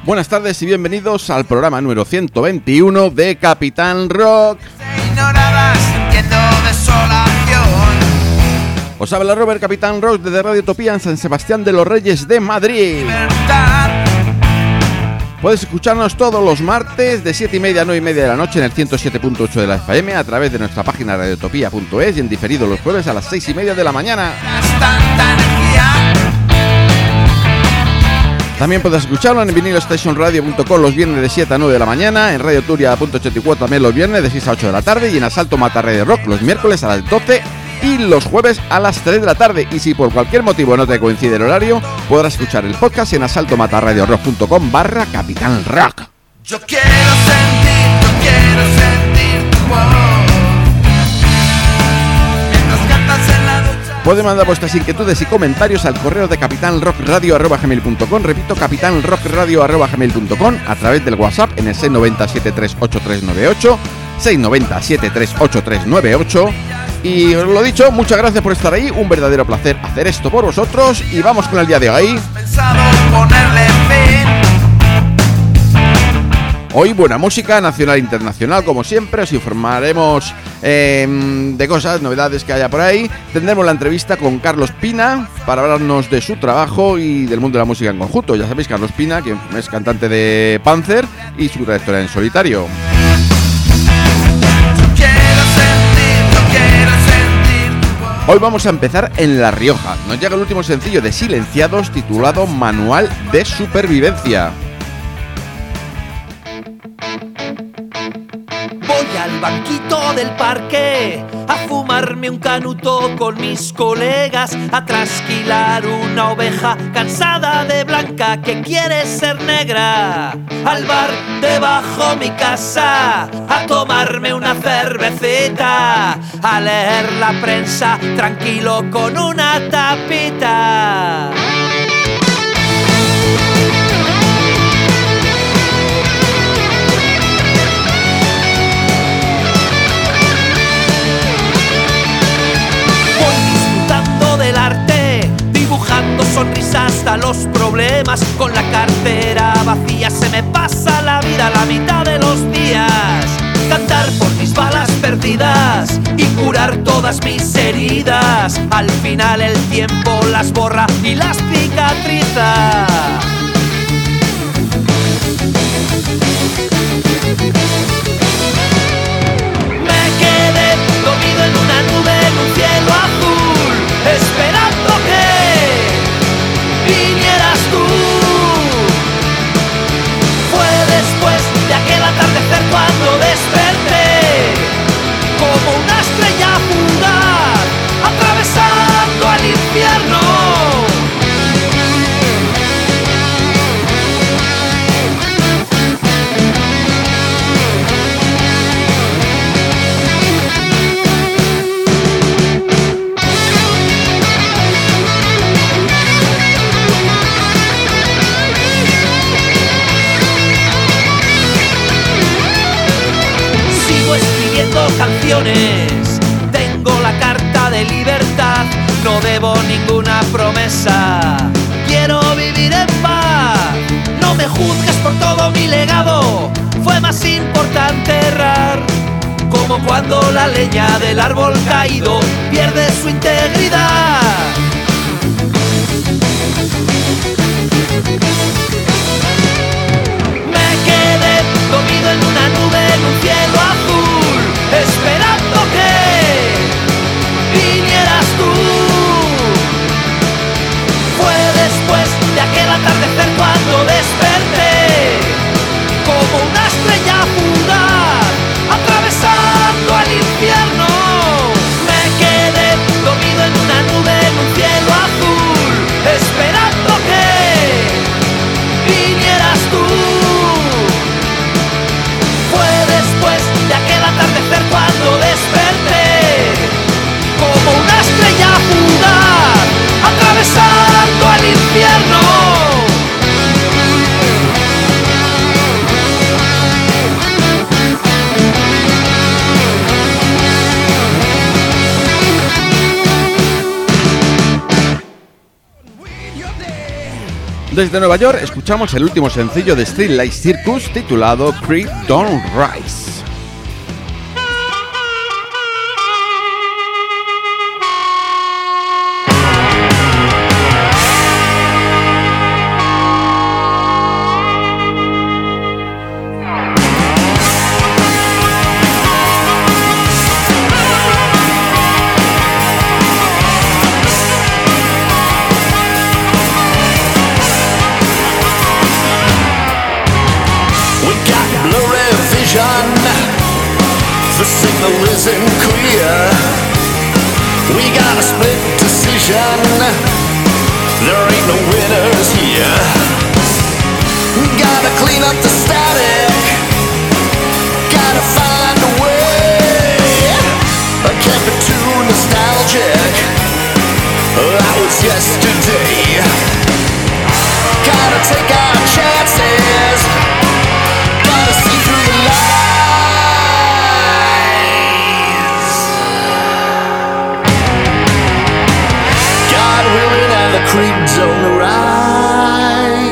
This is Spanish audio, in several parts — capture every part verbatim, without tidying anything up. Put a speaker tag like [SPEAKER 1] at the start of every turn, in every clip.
[SPEAKER 1] Buenas tardes y bienvenidos al programa número ciento veintiuno de Capitán Rock. Os habla Robert, Capitán Rock, desde Radio Utopía en San Sebastián de los Reyes de Madrid. Puedes escucharnos todos los martes de siete y media a nueve y media de la noche en el ciento siete punto ocho de la F M, a través de nuestra página radiotopía punto es y en diferido los jueves a las seis y media de la mañana. También puedes escucharlo en vinilo station radio punto com los viernes de siete a nueve de la mañana, en Radio Turia punto ochenta y cuatro también los viernes de seis a ocho de la tarde y en Asalto Mata Radio Rock los miércoles a las doce y los jueves a las tres de la tarde. Y si por cualquier motivo no te coincide el horario, podrás escuchar el podcast en asalto mata radio rock punto com barra Capitán Rock. Yo quiero sentir, yo quiero sentir tu voz. Puede mandar vuestras inquietudes y comentarios al correo de capitanrockradio arroba gmail punto com, repito, capitanrockradio arroba gmail punto com, a través del WhatsApp en el seis nueve cero siete tres ocho tres nueve ocho, seis nueve cero siete tres ocho tres nueve ocho. Y os lo dicho, muchas gracias por estar ahí, un verdadero placer hacer esto por vosotros y vamos con el día de hoy. Hoy buena música nacional e internacional, como siempre, os informaremos eh, de cosas, novedades que haya por ahí. Tendremos la entrevista con Carlos Pina para hablarnos de su trabajo y del mundo de la música en conjunto. Ya sabéis, Carlos Pina, quien es cantante de Panzer y su trayectoria en solitario. Hoy vamos a empezar en La Rioja. Nos llega el último sencillo de Silenciados titulado Manual de Supervivencia.
[SPEAKER 2] Voy al banquito del parque a fumarme un canuto con mis colegas, a trasquilar una oveja cansada de blanca que quiere ser negra. Al bar debajo mi casa a tomarme una cervecita, a leer la prensa tranquilo con una tapita. Del arte, dibujando sonrisas a los problemas. Con la cartera vacía se me pasa la vida la mitad de los días. Cantar por mis balas perdidas y curar todas mis heridas. Al final el tiempo las borra y las cicatriza. Me quedé dormido en una nube en un cielo azul, esperando que vinieras tú. Fue después de aquel atardecer cuando desperté, como una estrella fugaz, atravesando al infierno. Canciones, tengo la carta de libertad, no debo ninguna promesa, quiero vivir en paz. No me juzgues por todo mi legado, fue más importante errar, como cuando la leña del árbol caído pierde su integridad. Me quedé dormido en una nube en un cielo azul, esperando que vinieras tú. Fue después de aquel atardecer cuando desperté, como una estrella fugaz, atravesando el infierno. Me quedé dormido en una nube en un
[SPEAKER 1] Desde Nueva York escuchamos el último sencillo de Street Light Circus titulado Creep Don't Rise.
[SPEAKER 3] The signal isn't clear. We got a split decision. There ain't no winners here. Gotta clean up the static. Gotta find a way. I can't be too nostalgic. That was yesterday. Gotta take our chances. Gotta see through the light. The creep don't rise.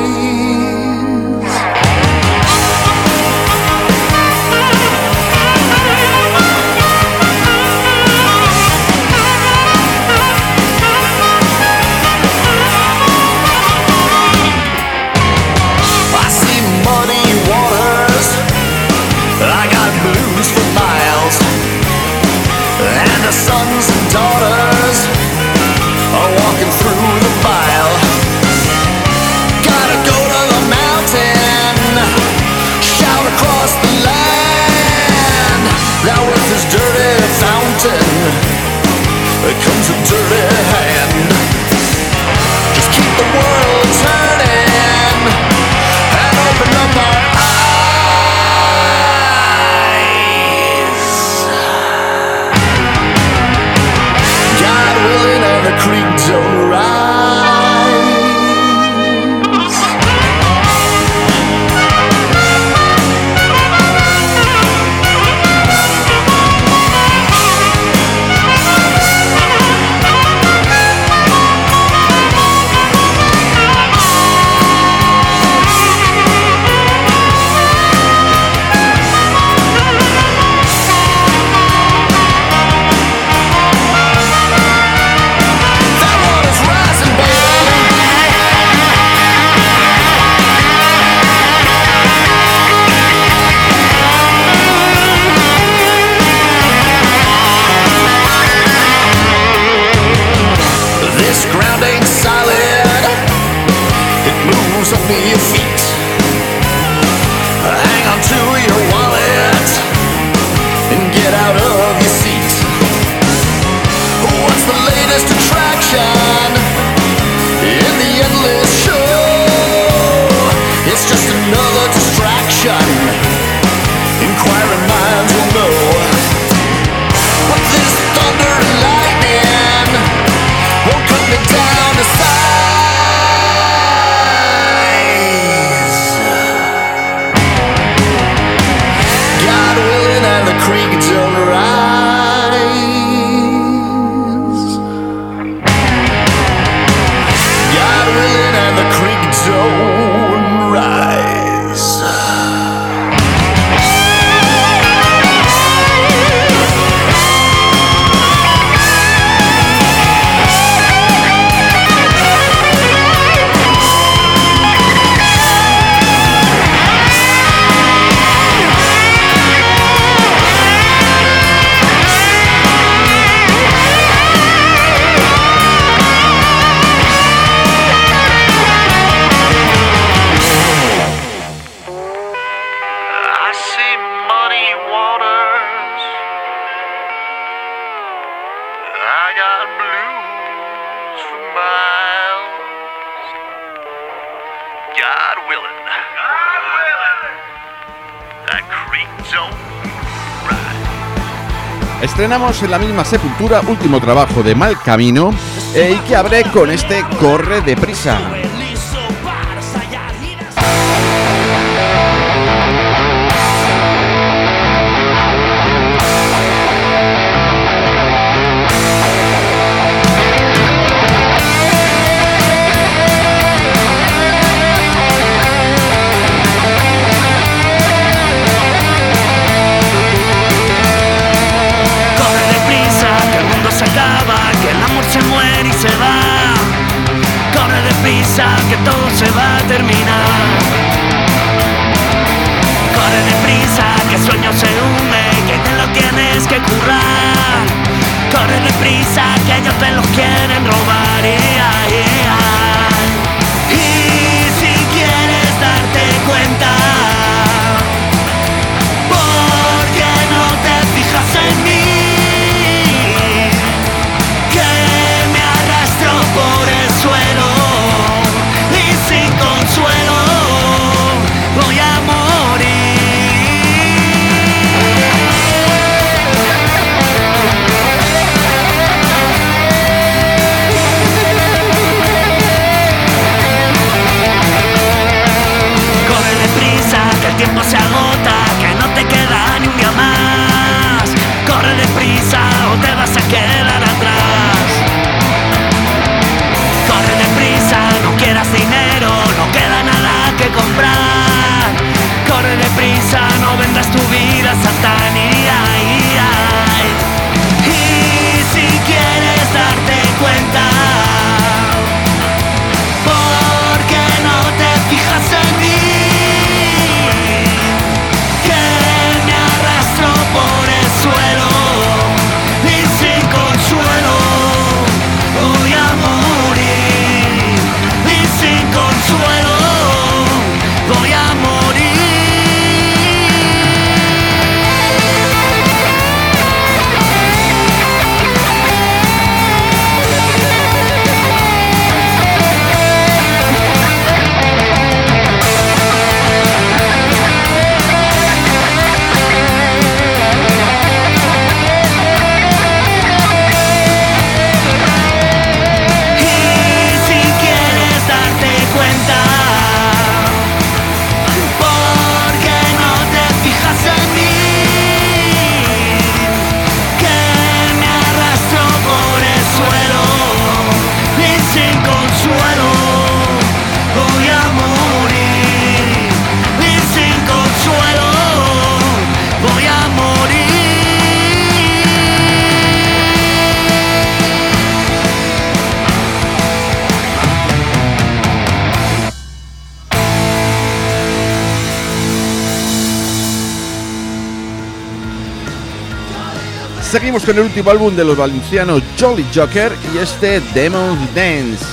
[SPEAKER 3] I see muddy waters. I got blues for miles. And the sons and daughters are walking through the mile. Gotta go to the mountain, shout across the land. Now with this dirty fountain, there comes a dirty hand. Just keep the world turning and open up our eyes. God willing and the creek don't rise. Under your feet, hang on to your wallet and get out of your seat. What's the latest attraction in the endless show? It's just another distraction. Inquiring minds will know. But this thunder and lightning won't cut me down to size. And the creek don't rise. God willing and the creek don't rise.
[SPEAKER 1] Estrenamos en la misma sepultura último trabajo de Mal Camino eh, y que abre con este Corre Deprisa.
[SPEAKER 2] deprisa que todo se va a terminar. Corre deprisa que el sueño se hunde, que te lo tienes que currar. Corre deprisa que ellos te los quieren robar. Yeah, yeah. Y si quieres darte cuenta, ¿por qué no te fijas en mí? Que me arrastro por el suelo y sin consuelo voy a morir. Corre deprisa que el tiempo se agota, que no te queda ni un día más. Corre deprisa o te vas a quedar atrás. Corre deprisa, no quieras dinero, no queda nada que comprar. Corre deprisa, no vendas tu vida a Satán. Y, ay, ay. Y si quieres darte cuenta, ¿por qué no te fijas en mí? Que me arrastro por el suelo y sin consuelo voy a morir. Y sin consuelo voy a morir. Y si quieres darte cuenta, ¿por qué no te fijas en mí? Que me arrastro por el suelo y sin consuelo voy a morir. Y sin consuelo voy a morir.
[SPEAKER 1] Seguimos con el último álbum de los valencianos Jolly Joker y este Demon's Dance.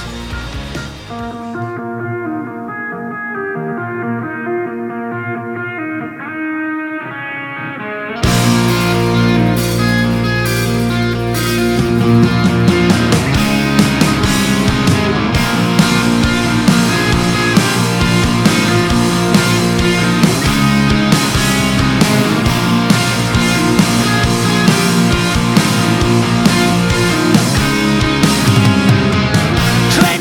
[SPEAKER 2] Train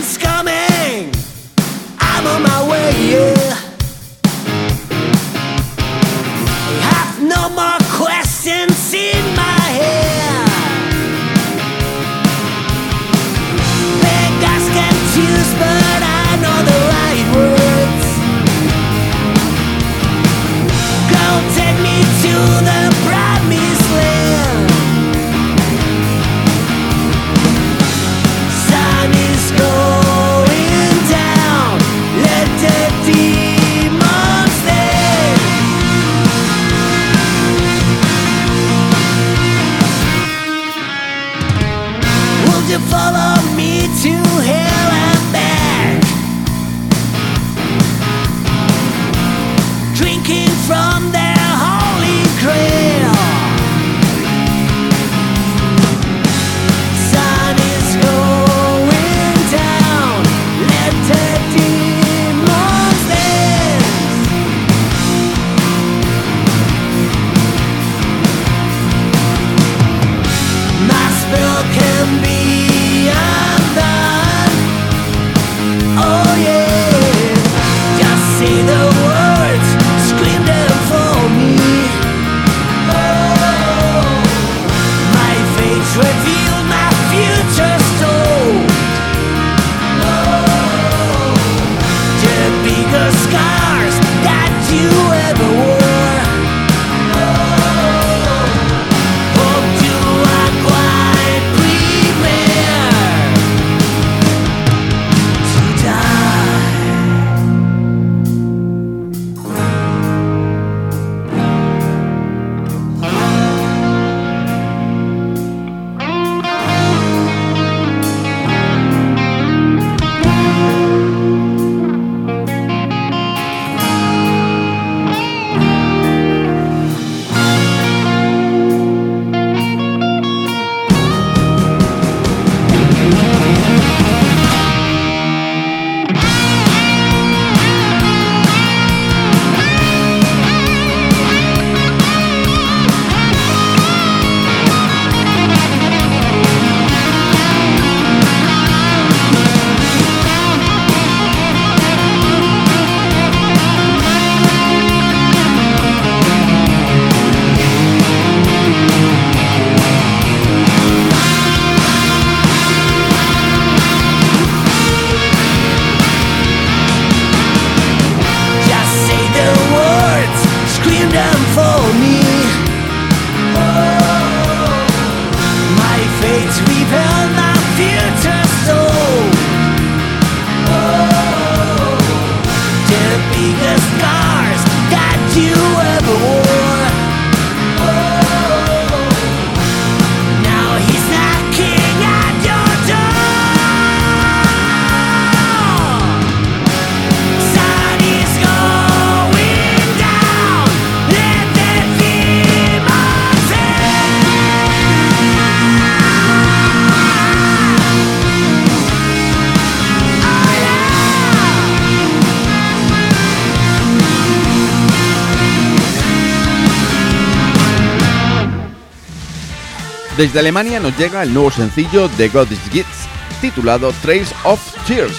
[SPEAKER 1] Desde Alemania nos llega el nuevo sencillo de God Is Gits, titulado Trails of Tears.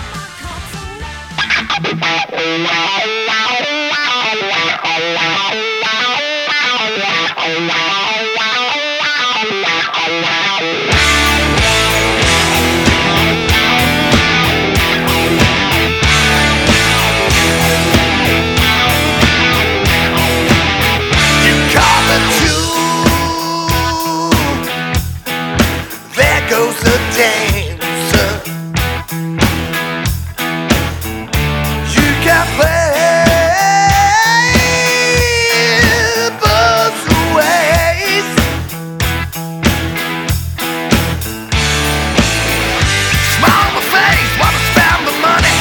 [SPEAKER 3] Goes the dancer. You can play both ways. Smile on my face while I spend the money.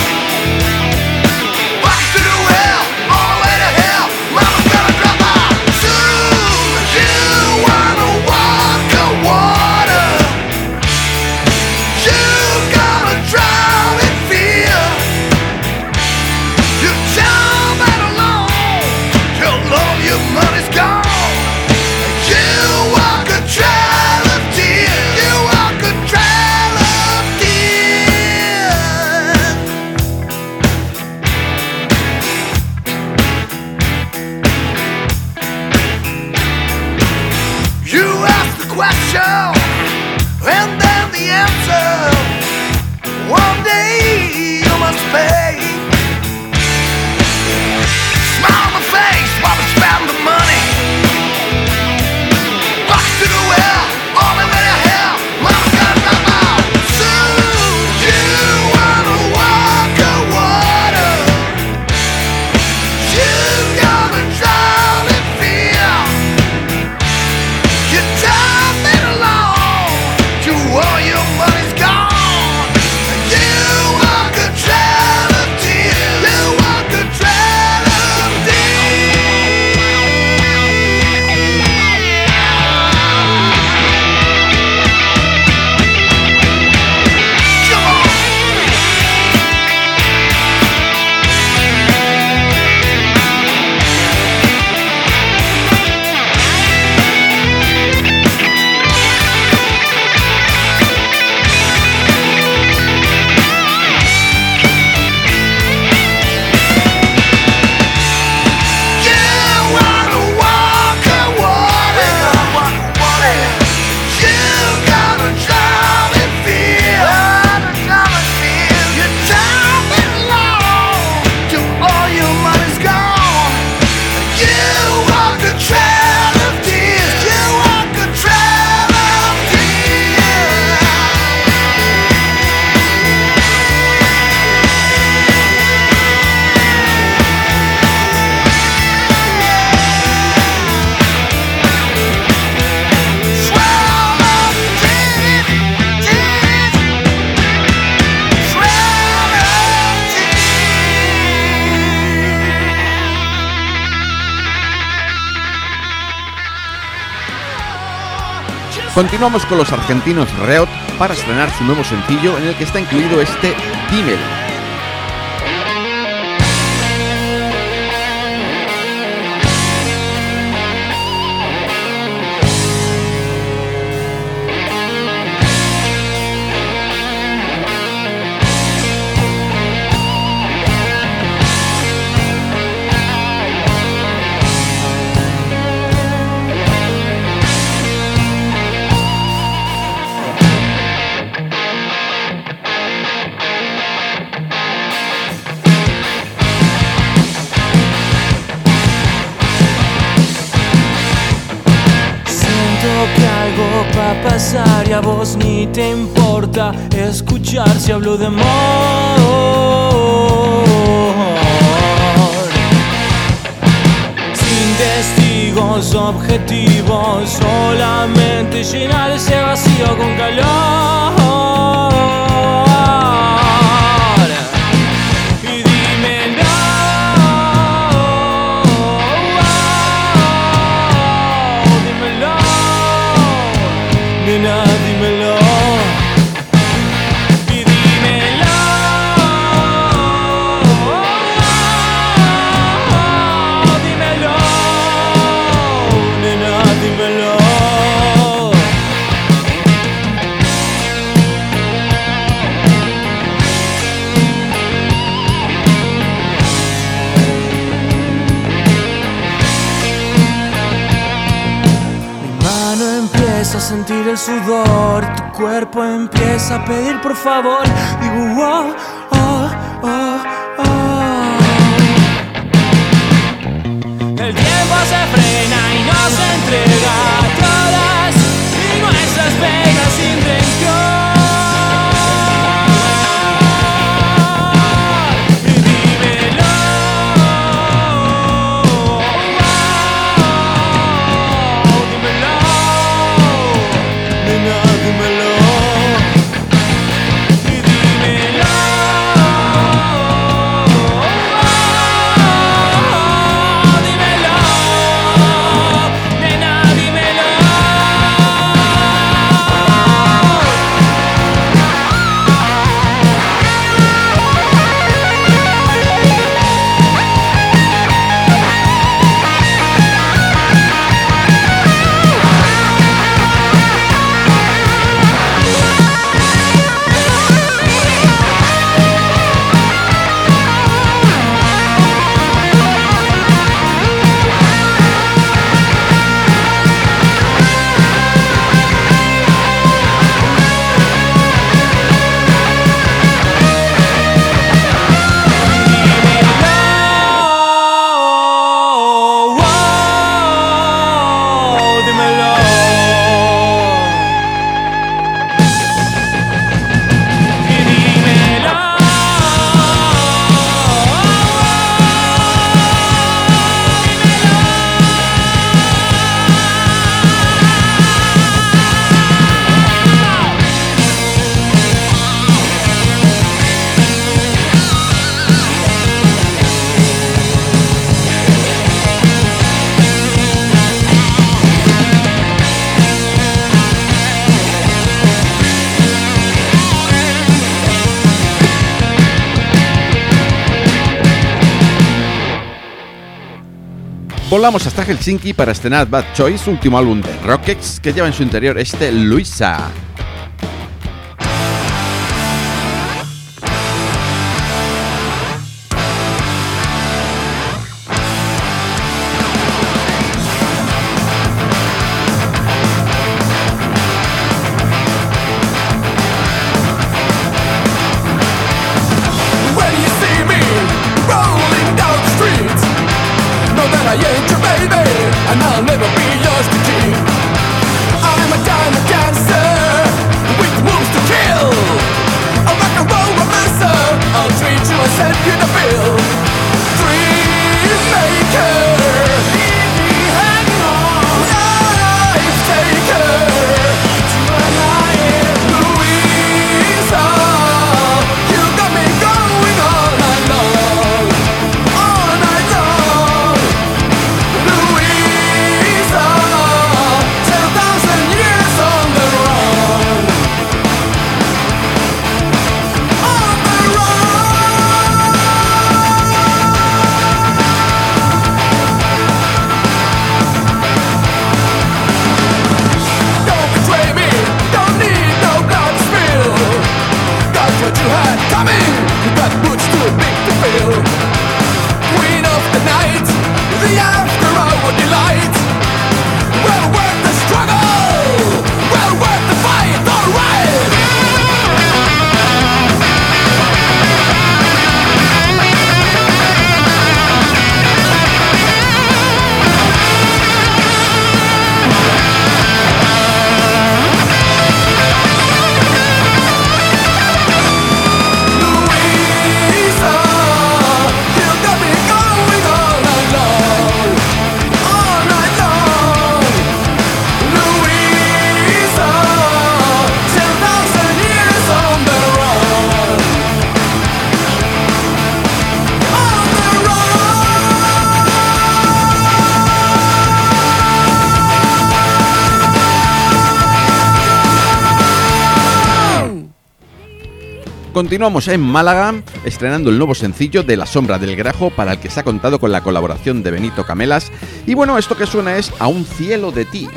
[SPEAKER 3] Walk to the well, all the way to hell. Mama's gonna drop out soon. You wanna walk a water. You gotta drown in fear. You tell that alone. You know your money's gone. You walk a trail of tears. You walk a trail of tears. You ask the question and then the answer. One day you must pay. Smile on my face while I spend the money. Walk to the well, all the way to hell. Mama's gonna drop out soon. You wanna walk a water. You gotta drown in fear. You time it alone. You all your money's gone. You walk a trail of tears. You walk a trail of tears. Come on. You wanna walk a water. You gotta drown in fear. You time it alone. You all your money's gone. You walk a trail of tears. You walk a trail of tears. Trail of tears, tears. Trail of tears.
[SPEAKER 1] Continuamos con los argentinos Reot para estrenar su nuevo sencillo en el que está incluido este Dímelo.
[SPEAKER 4] Que algo va a pasar y a vos ni te importa escuchar si hablo de amor. Sin testigos objetivos, solamente llenar ese vacío con calor. Y dímelo. Nena, dímelo. Y dímelo. Dímelo. Nena, dímelo. sentir el sudor, tu cuerpo empieza a pedir por favor. Digo, oh, oh, oh, oh. El tiempo se frena y nos entrega todas y nuestras penas sin rencor.
[SPEAKER 1] Volamos hasta Helsinki para estrenar Bad Choice, último álbum de Rockets, que lleva en su interior este Luisa. Continuamos en Málaga, estrenando el nuevo sencillo de La Sombra del Grajo, para el que se ha contado con la colaboración de Benito Camelas. Y bueno, esto que suena es A un cielo de ti.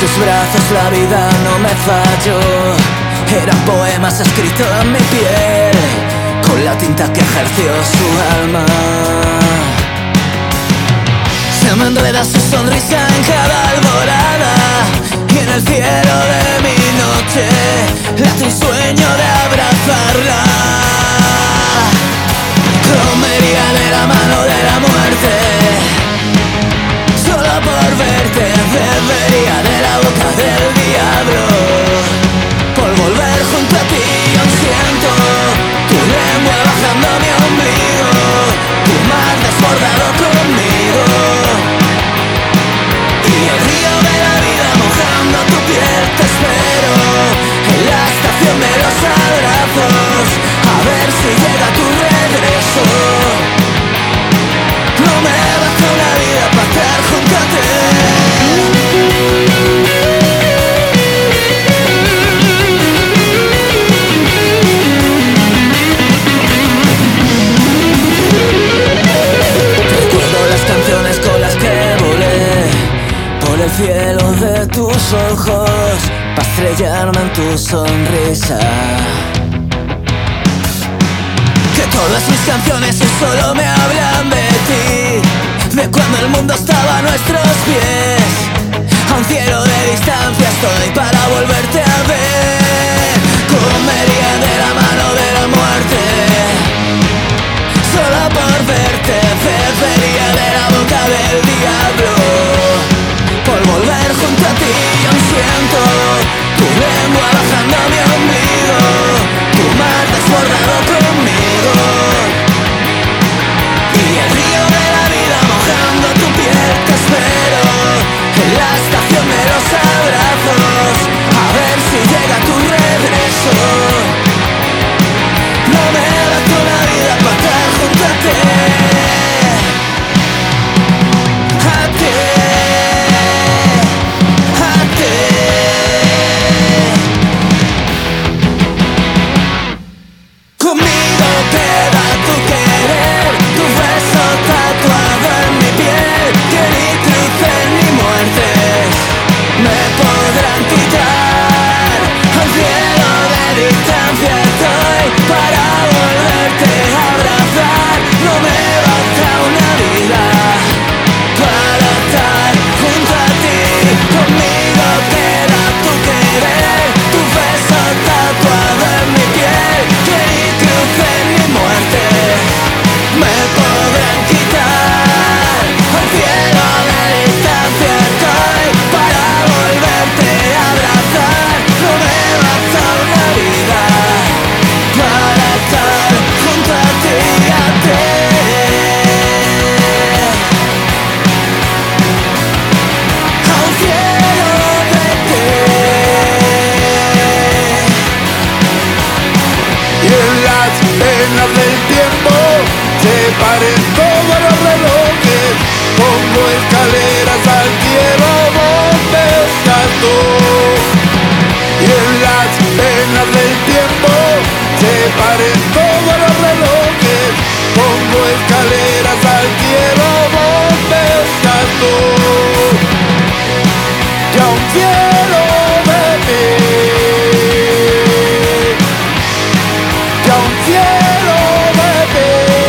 [SPEAKER 4] tus brazos la vida no me falló. Eran poemas escritos en mi piel, con la tinta que ejerció su alma. Se me enreda su sonrisa en cada alborada, y en el cielo de mi noche late un sueño de abrazarla. Comería de la mano de la muerte, solo por verte. Bebería de la boca del diablo, por volver junto a ti. Yo siento tu lengua bajando mi ombligo, tu mar desbordado conmigo, y el río de la vida mojando tu piel. Te espero en la estación de los abrazos, a ver si llega tu regreso. No me basta una vida para estar junto a ti. Recuerdo las canciones con las que volé por el cielo de tus ojos, para estrellarme en tu sonrisa. Que todas mis canciones hoy solo me hablan de ti, de cuando el mundo estaba a nuestros pies. A un cielo de distancia estoy para volverte a ver. Comería de la mano de la muerte, solo por verte. Bebería de la boca del diablo, por volver junto a ti. Yo siento tu lengua bajando mi ombligo, tu mar desbordado conmigo, y el río de la vida mojando tu piel. Te espero en la estación de los abrazos, a ver si llega tu regreso. No me basta una vida para estar junto a ti. A ti, a ti. Conmigo queda tu querer, tu beso tatuado en mi piel, que ni cruces ni muertes me podrán quitar. Al cielo de distancia estoy para volverte a abrazar. No me basta una vida para estar junto a ti. Conmigo queda tu querer, tu beso tatuado en mi piel, que ni cruces ni muertes me podrán quitar. Al cielo de distancia estoy para volverte a abrazar. No me basta una vida para estar junto a ti, a ti. A un cielo de ti.
[SPEAKER 5] Y en las venas del tiempo se paren todos los relojes, pongo escaleras al cielo donde estás tú. Y en las venas del tiempo se paren todos los relojes, pongo escaleras al cielo donde estás tú. Y a un cielo de ti, y a un cielo de ti,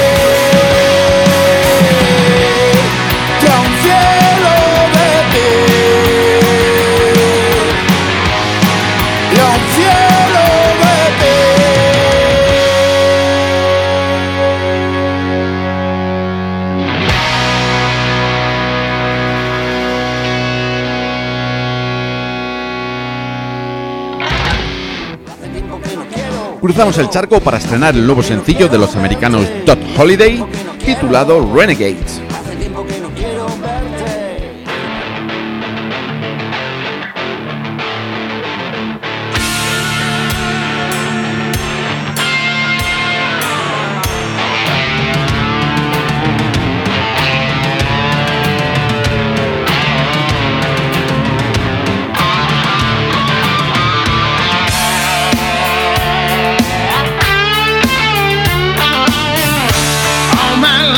[SPEAKER 5] y a un cielo de ti, y a un cielo de ti.
[SPEAKER 1] Cruzamos el charco para estrenar el nuevo sencillo de los americanos Dot Holiday, titulado Renegades.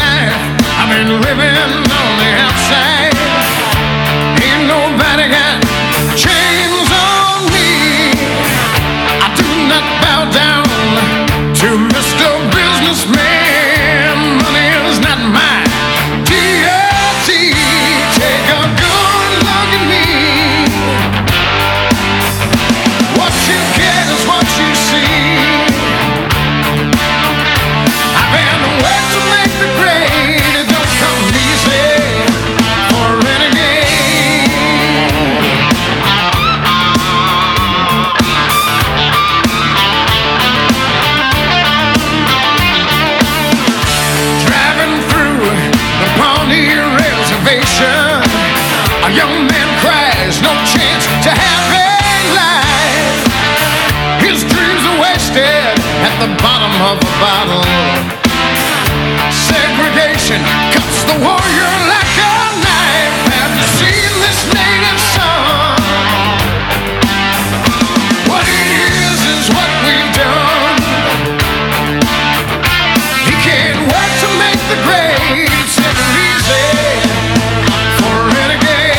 [SPEAKER 5] Living on the outside, ain't nobody got of a bottle. Segregation cuts the warrior like a knife. Have you seen this native son? What it is is what we've done. He can't wait to make the grade. It's never easy for a renegade.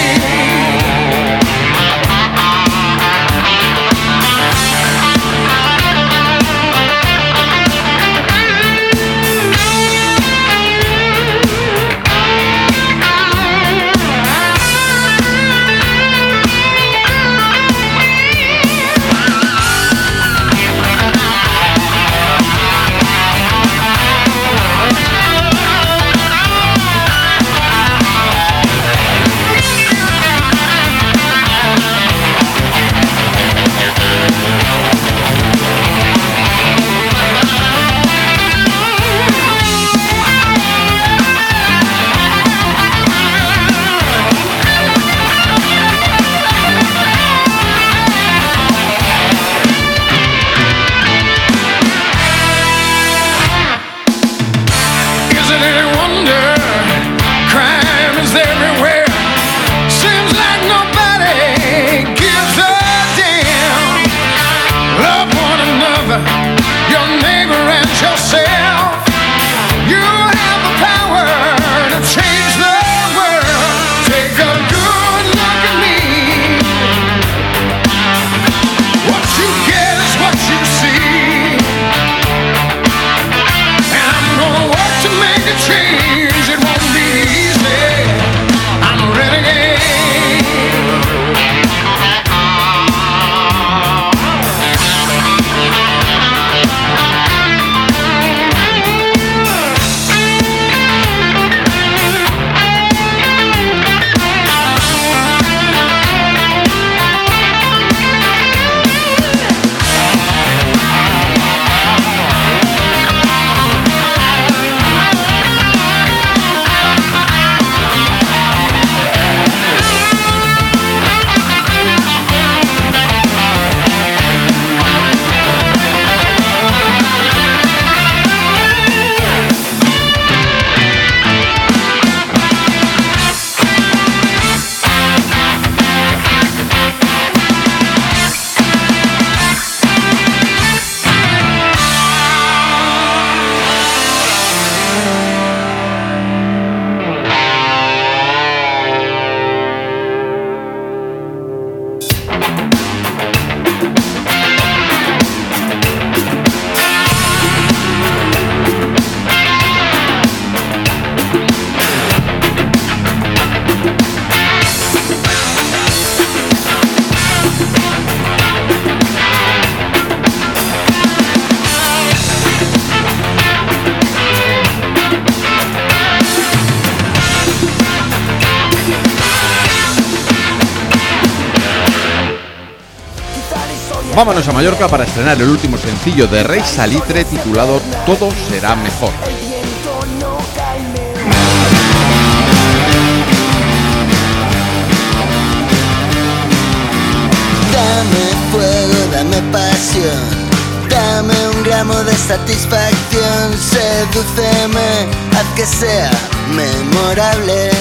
[SPEAKER 1] Vámonos a Mallorca para estrenar el último sencillo de Rey Salitre titulado Todo será mejor.
[SPEAKER 6] Dame fuego, dame pasión, dame un gramo de satisfacción, sedúceme, haz que sea memorable.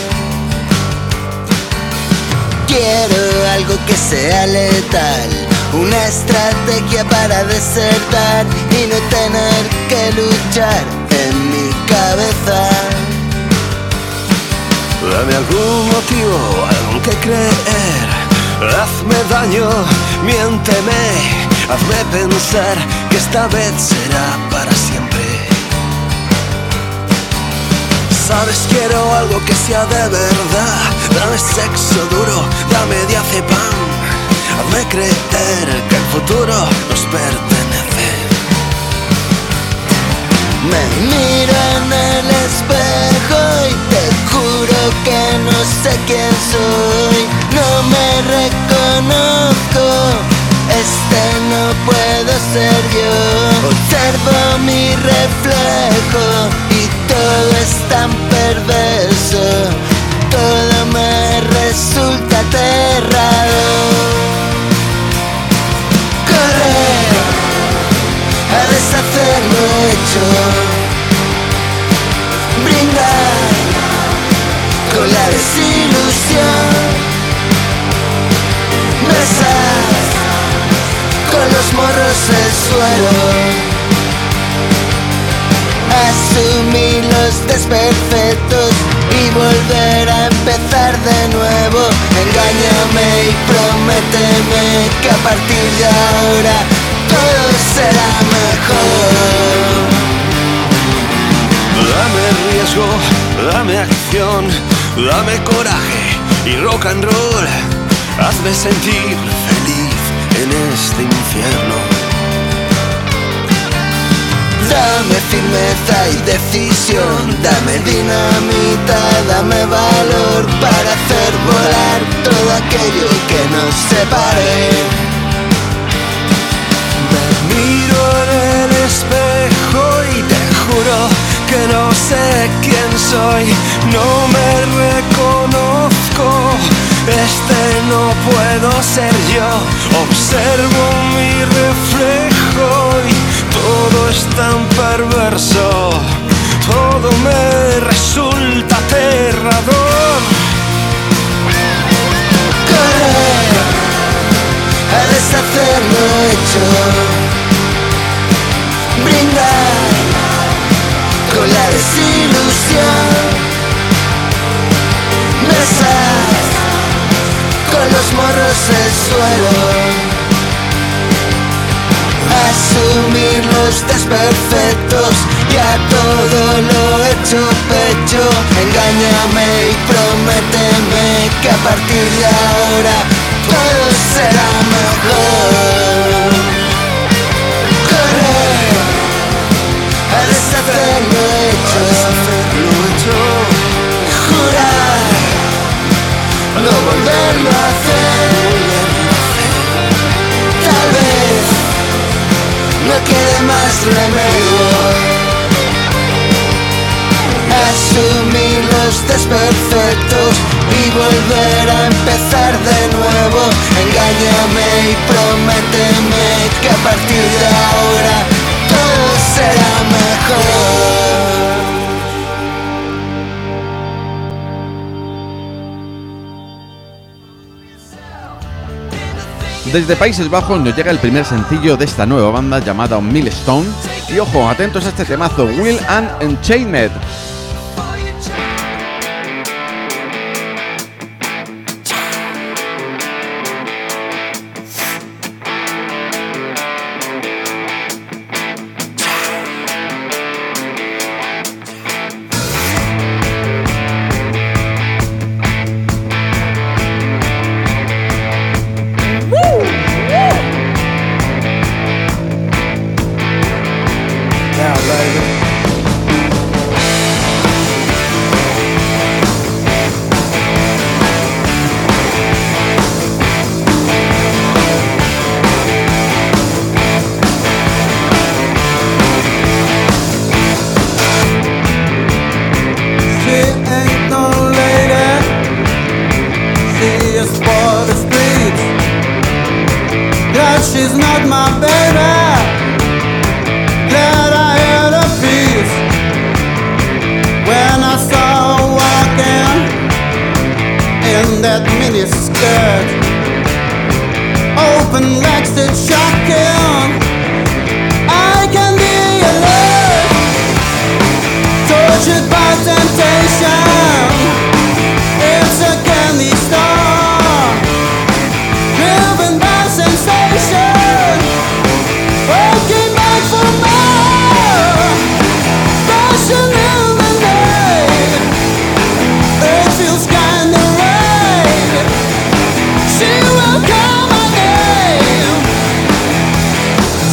[SPEAKER 6] Quiero algo que sea letal, una estrategia para desertar y no tener que luchar en mi cabeza.
[SPEAKER 3] Dame algún motivo, algo en que creer. Hazme daño, miénteme, hazme pensar que esta vez será para siempre. Sabes, quiero algo que sea de verdad. Dame sexo duro, dame diazepam. Hazme creer que el futuro nos pertenece.
[SPEAKER 6] Me miro en el espejo y te juro que no sé quién soy. No me reconozco, este no puedo ser yo. Observo mi reflejo y todo es tan perverso. Todo me resulta aterrador. Correr a deshacerlo volver a empezar de nuevo. Engáñame y prométeme que a partir de ahora todo será mejor.
[SPEAKER 2] Dame riesgo, dame acción, dame coraje y rock and roll. Hazme sentir feliz en este infierno.
[SPEAKER 6] Dame firmeza y decisión, dame dinamita, dame valor para hacer volar todo aquello que nos separe.
[SPEAKER 2] Me miro en el espejo y te juro que no sé quién soy, no me reconozco, este no puedo ser yo. Observo mi reflejo y todo es tan perverso, todo me resulta aterrador.
[SPEAKER 6] Correr a deshacer lo hecho, brindar con la desilusión, besar con los morros el suelo, asumir los desperfectos y a todo lo hecho pecho. Engáñame y prométeme que a partir de ahora todo será mejor. Correr a deshacer lo hecho, jurar no volverlo a hacer. Tal vez no quede más remedio, asumir los desperfectos y volver a empezar de nuevo. Engáñame y prométeme que a partir de ahora todo será mejor.
[SPEAKER 1] Desde Países Bajos nos llega el primer sencillo de esta nueva banda llamada Millstone. Y ojo, atentos a este temazo, Will and Unchained.
[SPEAKER 7] She's not my baby. Glad I had a piece when I saw her walking in that mini skirt, open legs, it's shocking. I can be alert, tortured by temptation. It's a candy store, driven by sensation. I came back for more, passion in the night. It feels kinda right. She will come again.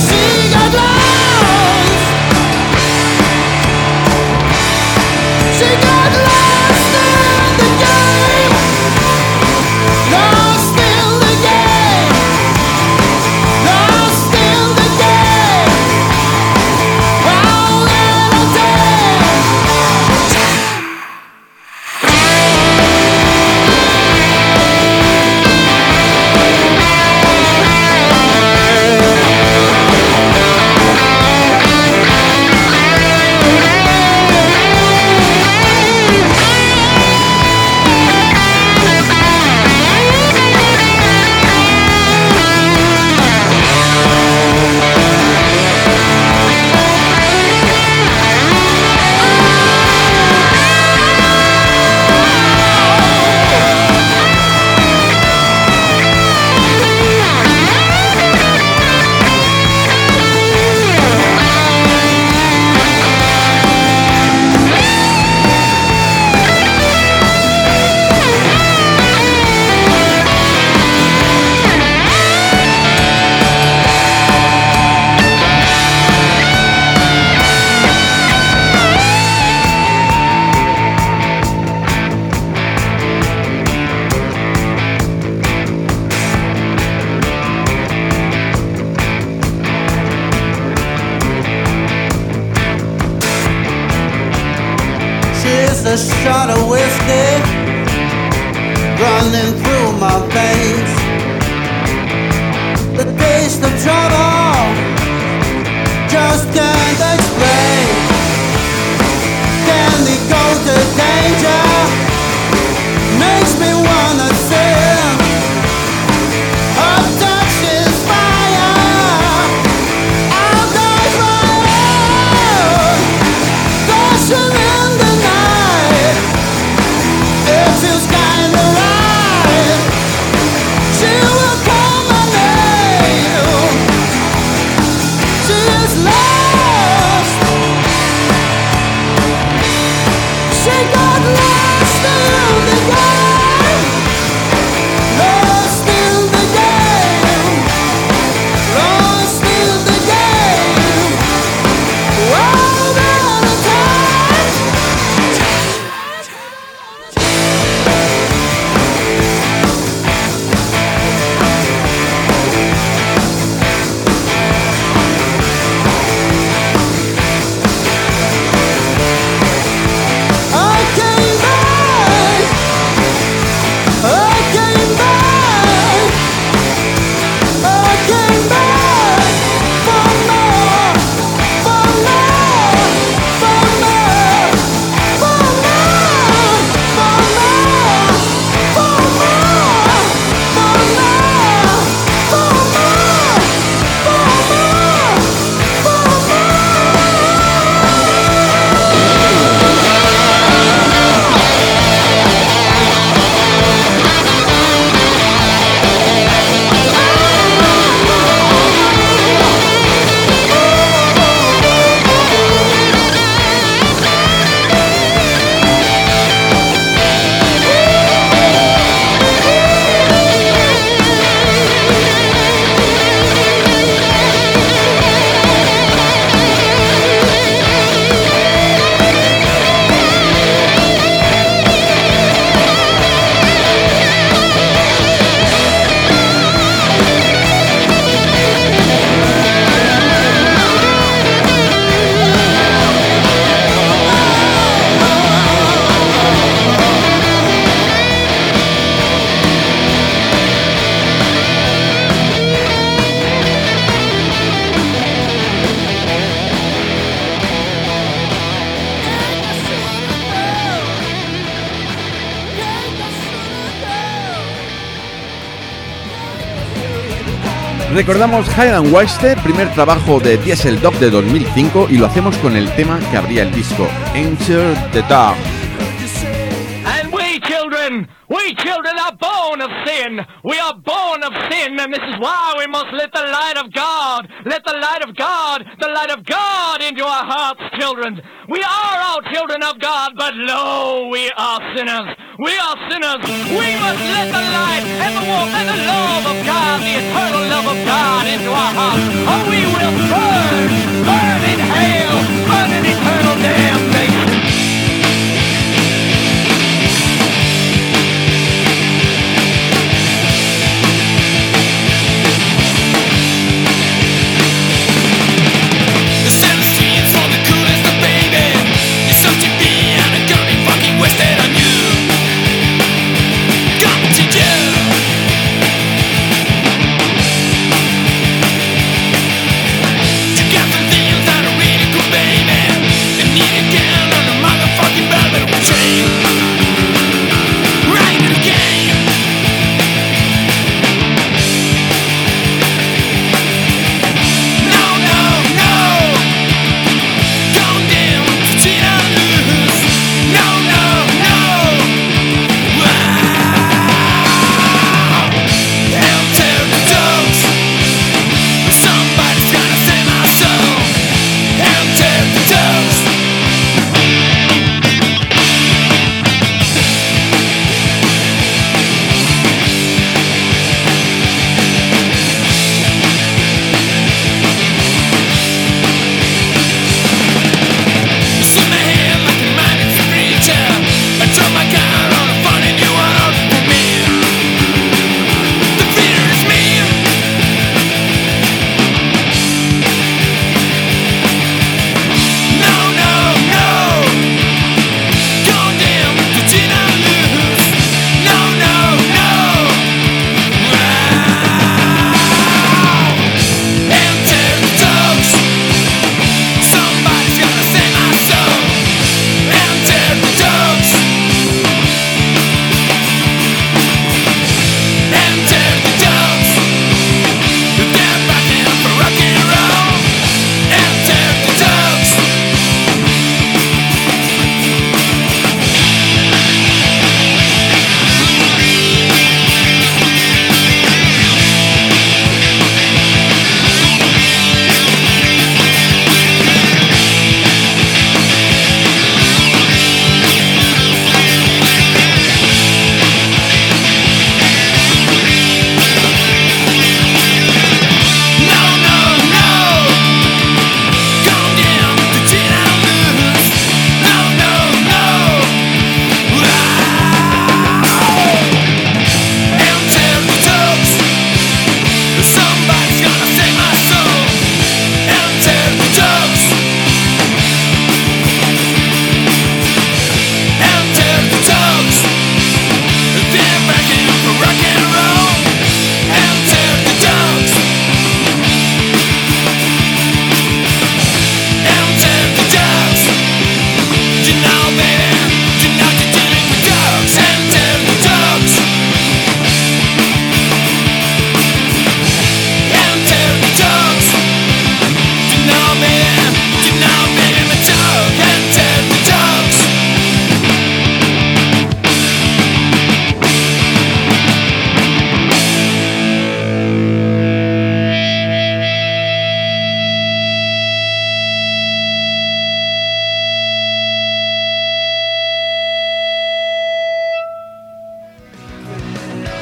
[SPEAKER 7] shot of whiskey running through my veins. The taste of trouble just can't explain. Candy coated danger makes me wanna sin. A touch is fire, I'll touch my own. Dancing in the night, it feels kinda right. She will call my name. She is lost. She got lost in the game. Lost in the game. Lost in the game. Wild out of time. I came back. I came back. I came back for more, for more, for more, for more, for more, for more, for more, for more, for more, for more.
[SPEAKER 1] Recordamos Highland Western, primer trabajo de Diesel Dog de dos mil cinco, y lo hacemos con el tema que abría el disco, Enter the Dark.
[SPEAKER 8] And we children, we children are born of sin. We are born of sin, and this is why we must let the light of God, let the light of God, the light of God into our hearts, children. We are all children of God, but lo, we are sinners. We are sinners. We must let the light and the warmth and the love of God, the eternal love of God, into our hearts, or we will burn, burn in hell, burn in eternal damnation.
[SPEAKER 3] Wasted on you, got to do. You got some things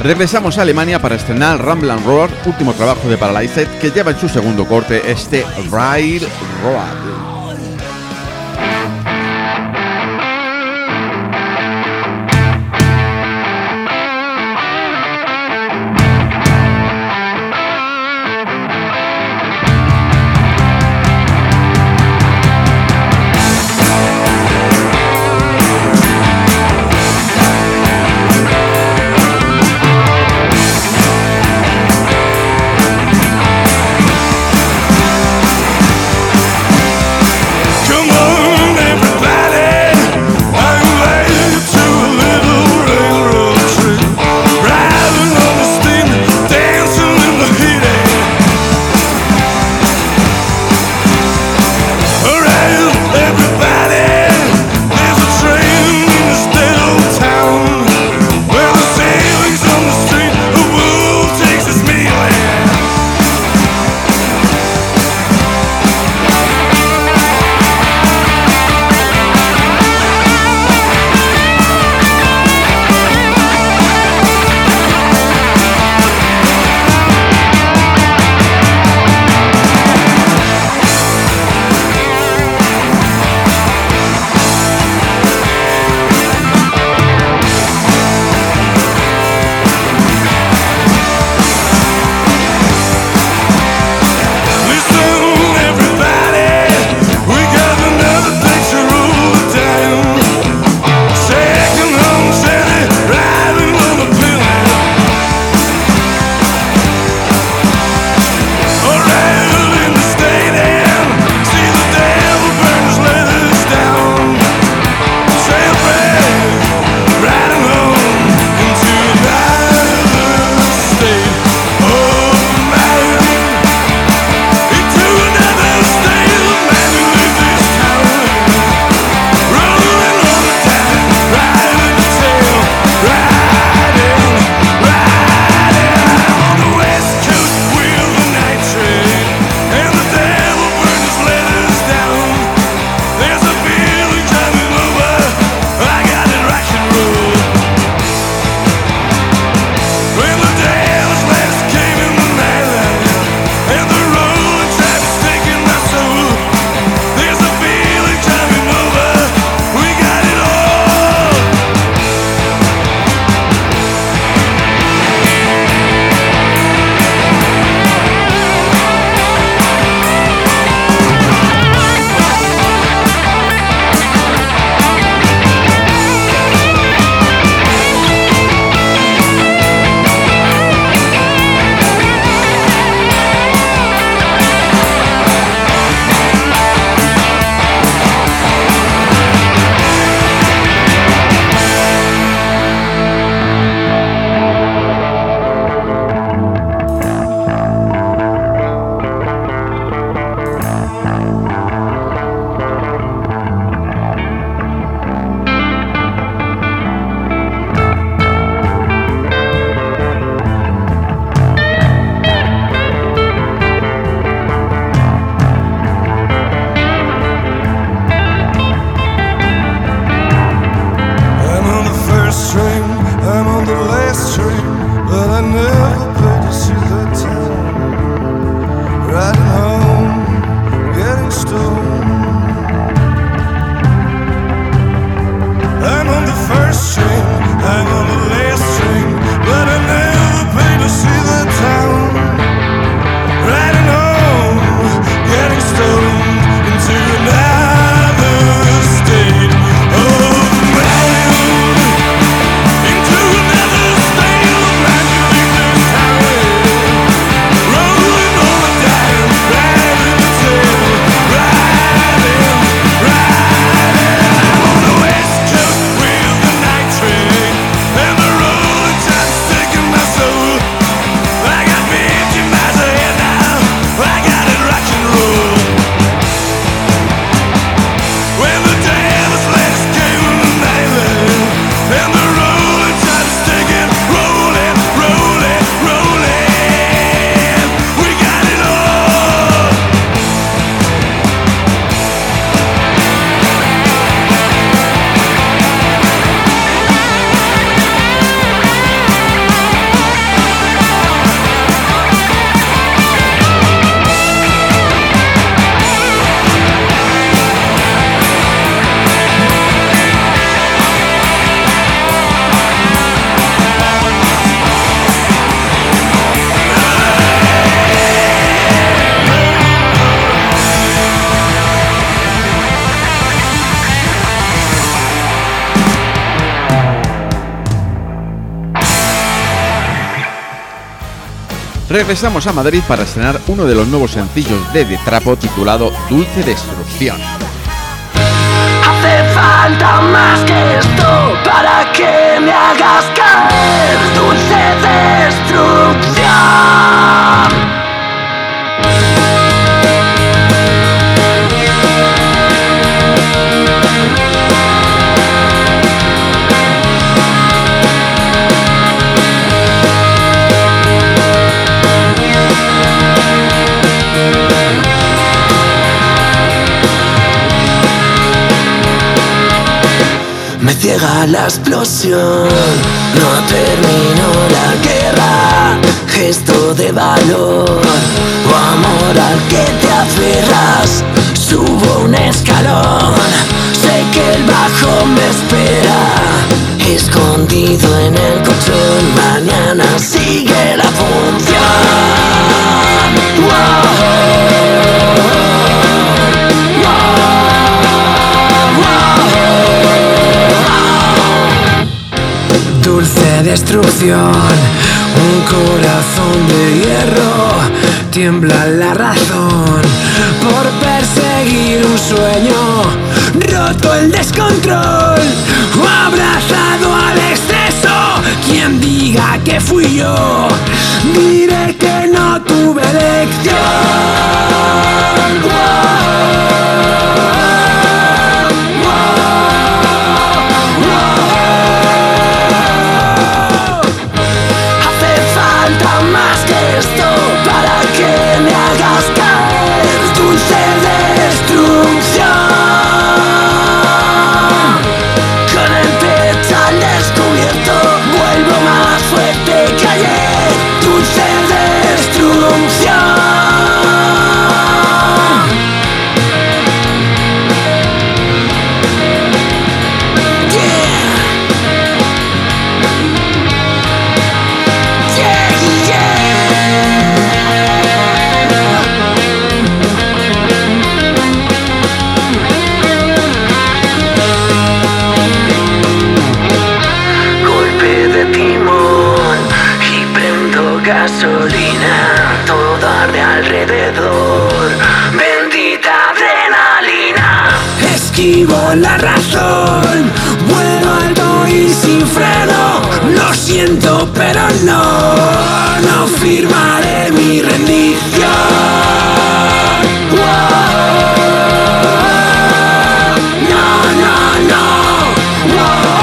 [SPEAKER 1] Regresamos a Alemania para estrenar Rumble and Roar, último trabajo de Paralyzed, que lleva en su segundo corte este Railroad.
[SPEAKER 5] This town
[SPEAKER 1] regresamos a Madrid para estrenar uno de los nuevos sencillos de The Trapo titulado Dulce Destrucción.
[SPEAKER 4] Hace falta más que esto para que me hagas caer, dulce destrucción. Me ciega la explosión, no terminó la guerra, gesto de valor o amor al que te aferras. Subo un escalón, sé que el bajo me espera, escondido en el colchón, mañana sigue la función. Wow. Dulce destrucción, un corazón de hierro, tiembla la razón por perseguir un sueño, roto el descontrol, abrazado al exceso. Quien diga que fui yo, diré que no tuve elección. Gasolina, todo arde alrededor, bendita adrenalina. Esquivo la razón, vuelo alto y sin freno. Lo siento, pero no, no firmaré mi rendición. Wow. No, no, no. Wow.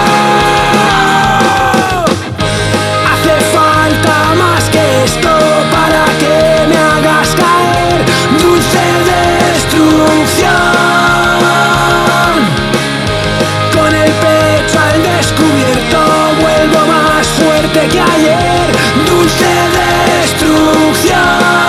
[SPEAKER 4] Que ayer, dulce destrucción.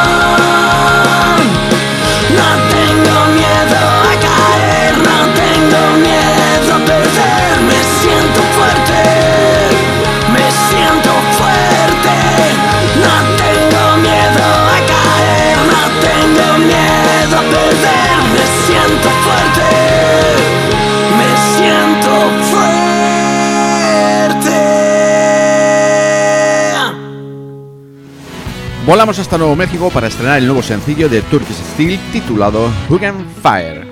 [SPEAKER 4] No tengo miedo a caer, no tengo miedo a perder. Me siento fuerte, me siento fuerte. No tengo miedo a caer, no tengo miedo a perder. Me siento fuerte, me siento fuerte.
[SPEAKER 1] Volamos hasta Nuevo México para estrenar el nuevo sencillo de Turkish Steel titulado Hugen Fire.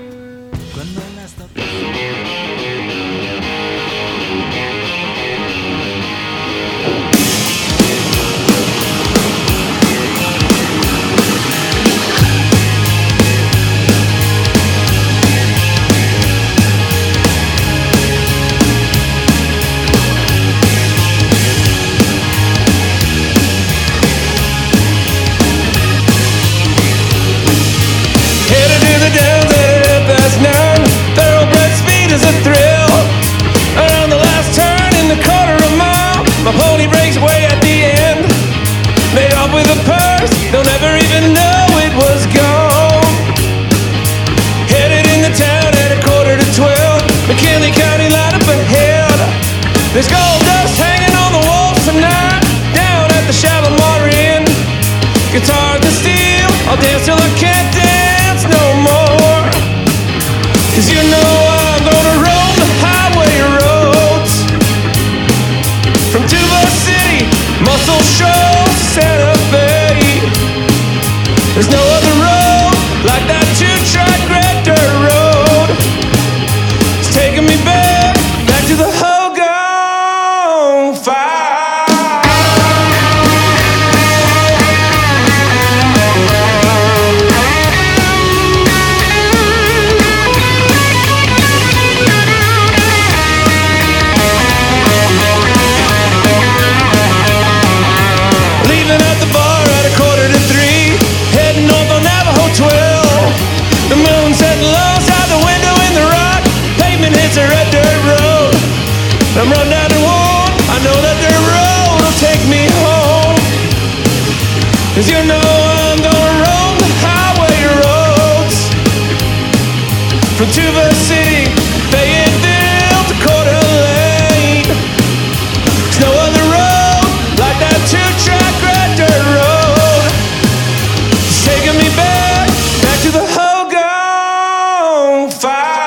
[SPEAKER 9] My pony breaks away at the end. Made off with a purse, they'll never even know it was gone. Headed into town at a quarter to twelve. McKinley County light up ahead. There's gold dust hanging on the walls tonight. Down at the Shalimar Inn. Guitar to steel, I'll dance till I can't dance no more. Cause you know I'm gonna roam the highway roads. From Tuba City, Muscle Shoals, Santa Fe. There's no other road like that two-track red dirt road. It's taking me back, back to the Hogan fire. Leaving at the bar at a quarter to three, heading north on Navajo twelve. The moon setting low outside the window in the rock. Pavement hits a red dirt road. I'm run down and worn. I know that dirt road will take me home. Cause you know I'm gonna roam the highway roads from Tuba City, Fayetteville to Coeur d'Alene. There's no other road like that two-track red dirt road. It's taking me back, back to the Hogan fire.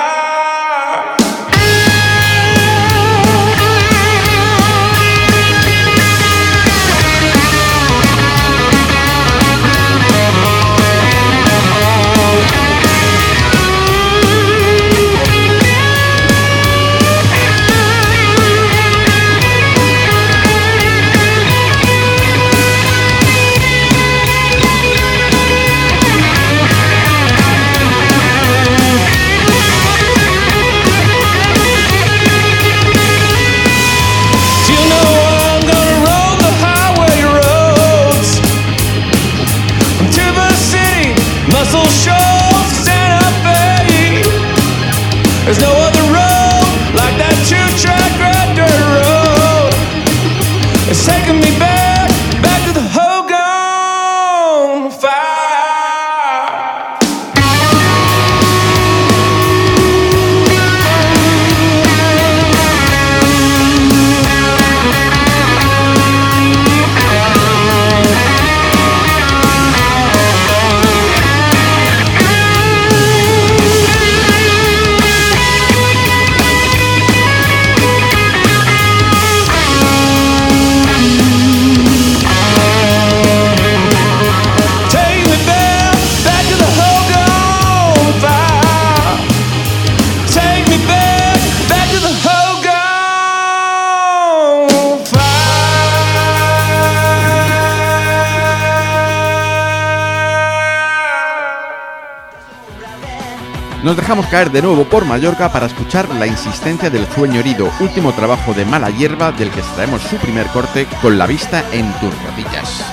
[SPEAKER 9] You know I'm gonna roam the highway roads from Tuba City, Muscle Shoals, Santa Fe. There's no other road like that two-track red dirt road. It's taking me back, back to the Hogan fire. Take me back, back to the Hogan fire. Take me back, back to the Hogan fire.
[SPEAKER 1] Nos dejamos caer de nuevo por Mallorca para escuchar La insistencia del sueño herido, último trabajo de Mala Hierba del que extraemos su primer corte, Con la vista en tus rodillas.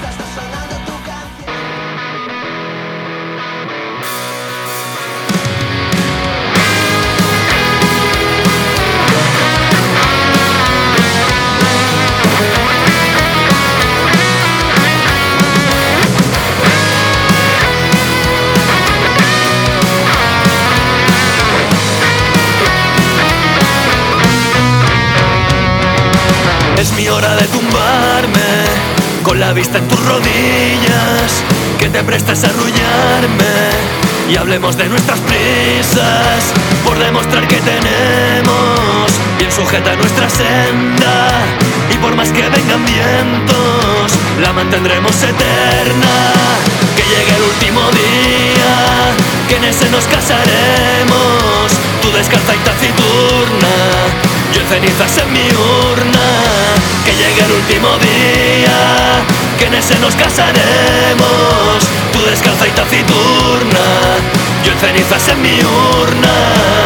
[SPEAKER 2] Es mi hora de tumbarme con la vista en tus rodillas, que te prestes a arrullarme y hablemos de nuestras prisas por demostrar que tenemos bien sujeta nuestra senda, y por más que vengan vientos la mantendremos eterna. Que llegue el último día, que en ese nos casaremos, tú descalza y taciturna, yo en cenizas en mi urna. Que llegue el último día, que en ese nos casaremos, tú descalza y taciturna, yo en cenizas en mi urna.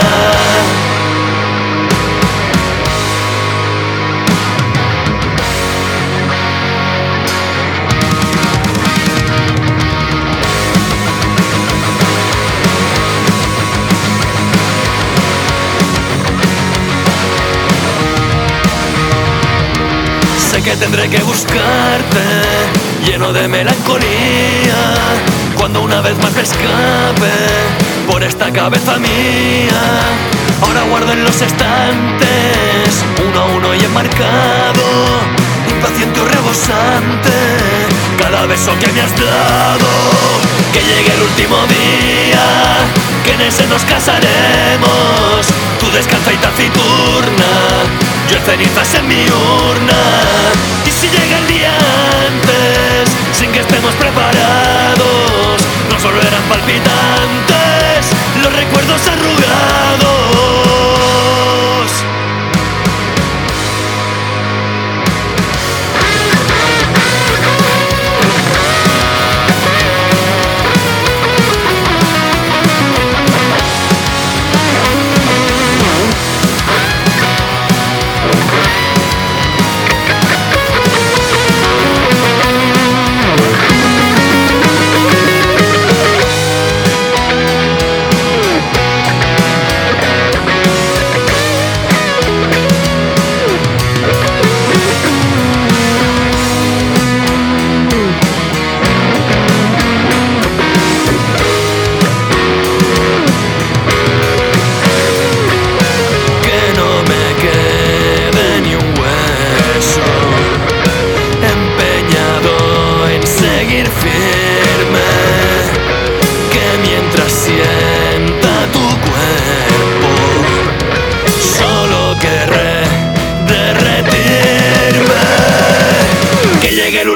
[SPEAKER 2] Sé que tendré que buscarte, lleno de melancolía, cuando una vez más me escape por esta cabeza mía. Ahora guardo en los estantes, uno a uno y enmarcado, impaciente o rebosante, cada beso que me has dado. Que llegue el último día, que en ese nos casaremos, tú descalza y taciturna, yo en cenizas en mi urna. Y si llega el día antes, sin que estemos preparados,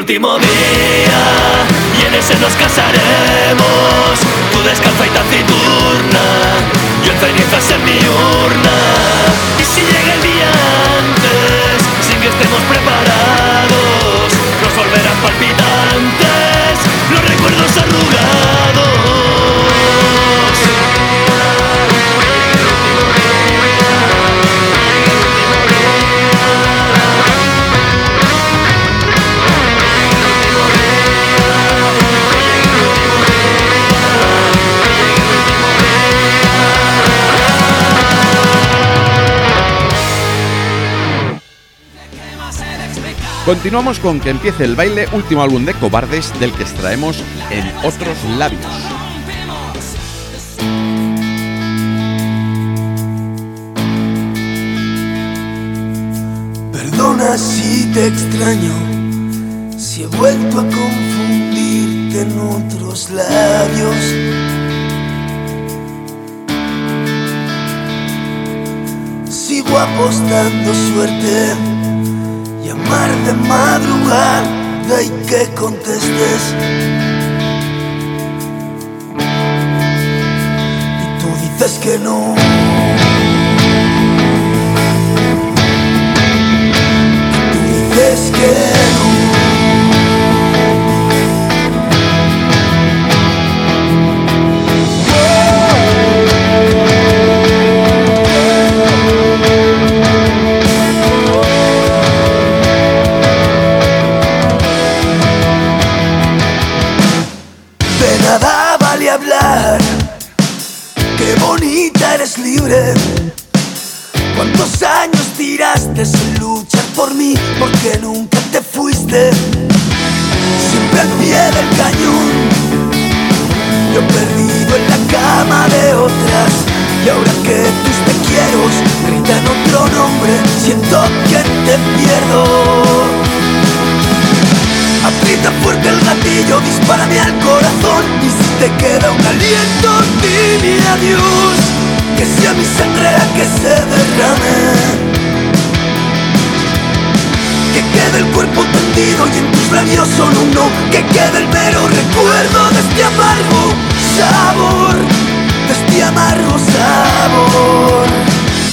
[SPEAKER 3] último día y en ese nos casaremos. Tú descalza y taciturna, yo en cenizas en mi urna. Y si llega el día antes, sin que estemos preparados, nos volverán palpitantes los recuerdos arrugados.
[SPEAKER 1] Continuamos con Que empiece el baile, último álbum de Cobardes, del que extraemos En otros labios.
[SPEAKER 10] Perdona si te extraño, si he vuelto a confundirte en otros labios. Sigo apostando suerte, llamar de madrugada y que contestes. Y tú dices que no. Y tú dices que no. Hablar, qué bonita eres libre. Cuántos años tiraste sin luchar por mí, porque nunca te fuiste. Siempre al pie del cañón, yo perdido en la cama de otras. Y ahora que tus te quiero gritan otro nombre, siento que te pierdo. Aprieta fuerte el gatillo, dispárame al corazón. Y si te queda un aliento, dime adiós. Que sea mi sangre la que se derrame, que quede el cuerpo tendido y en tus labios solo un no. Que quede el mero recuerdo de este amargo sabor, de este amargo sabor.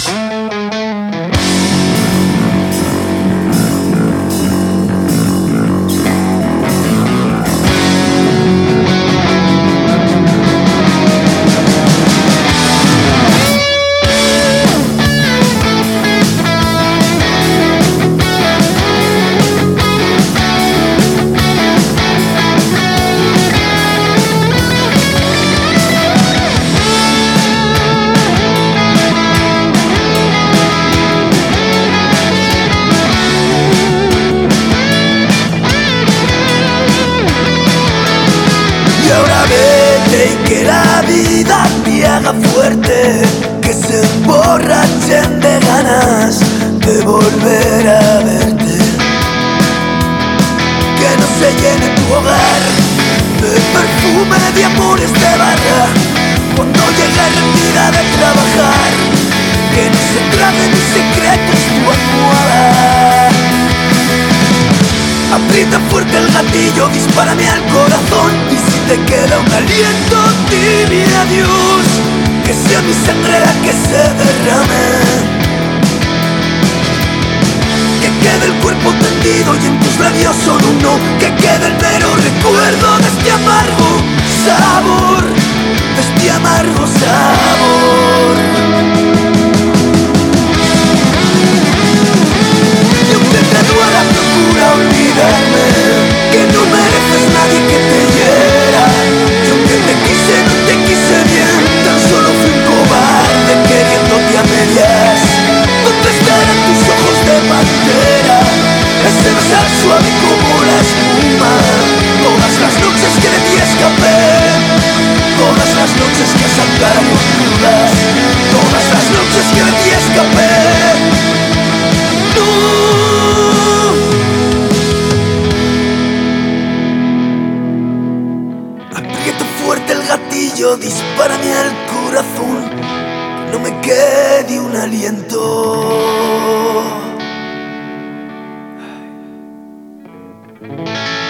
[SPEAKER 10] Que la vida te haga fuerte, que se emborrachen de ganas de volver a verte. Que no se llene tu hogar de perfume de amores de barra cuando llegue rendida de trabajar. Que no se trague mis secretos tu almohada. Aprieta fuerte el gatillo, dispárame al corazón. Y si te queda un aliento, dime adiós. Que sea mi sangre la que se derrame, que quede el cuerpo tendido y en tus labios solo un no. Que quede el mero recuerdo de este amargo sabor, de este amargo sabor. Y aunque te duela, procura olvidarme, que no mereces nadie que te hiera. Y aunque te quise, no te quise bien, tan solo fui un cobarde queriéndote a medias. ¿Dónde estarán tus ojos de pantera? Ese besar suave como la espuma. Todas las noches que de ti escapé, todas las noches que saltaron crudas, todas las noches que de ti escapé. Aprieto fuerte el gatillo, dispárame al corazón, que no me quede un aliento.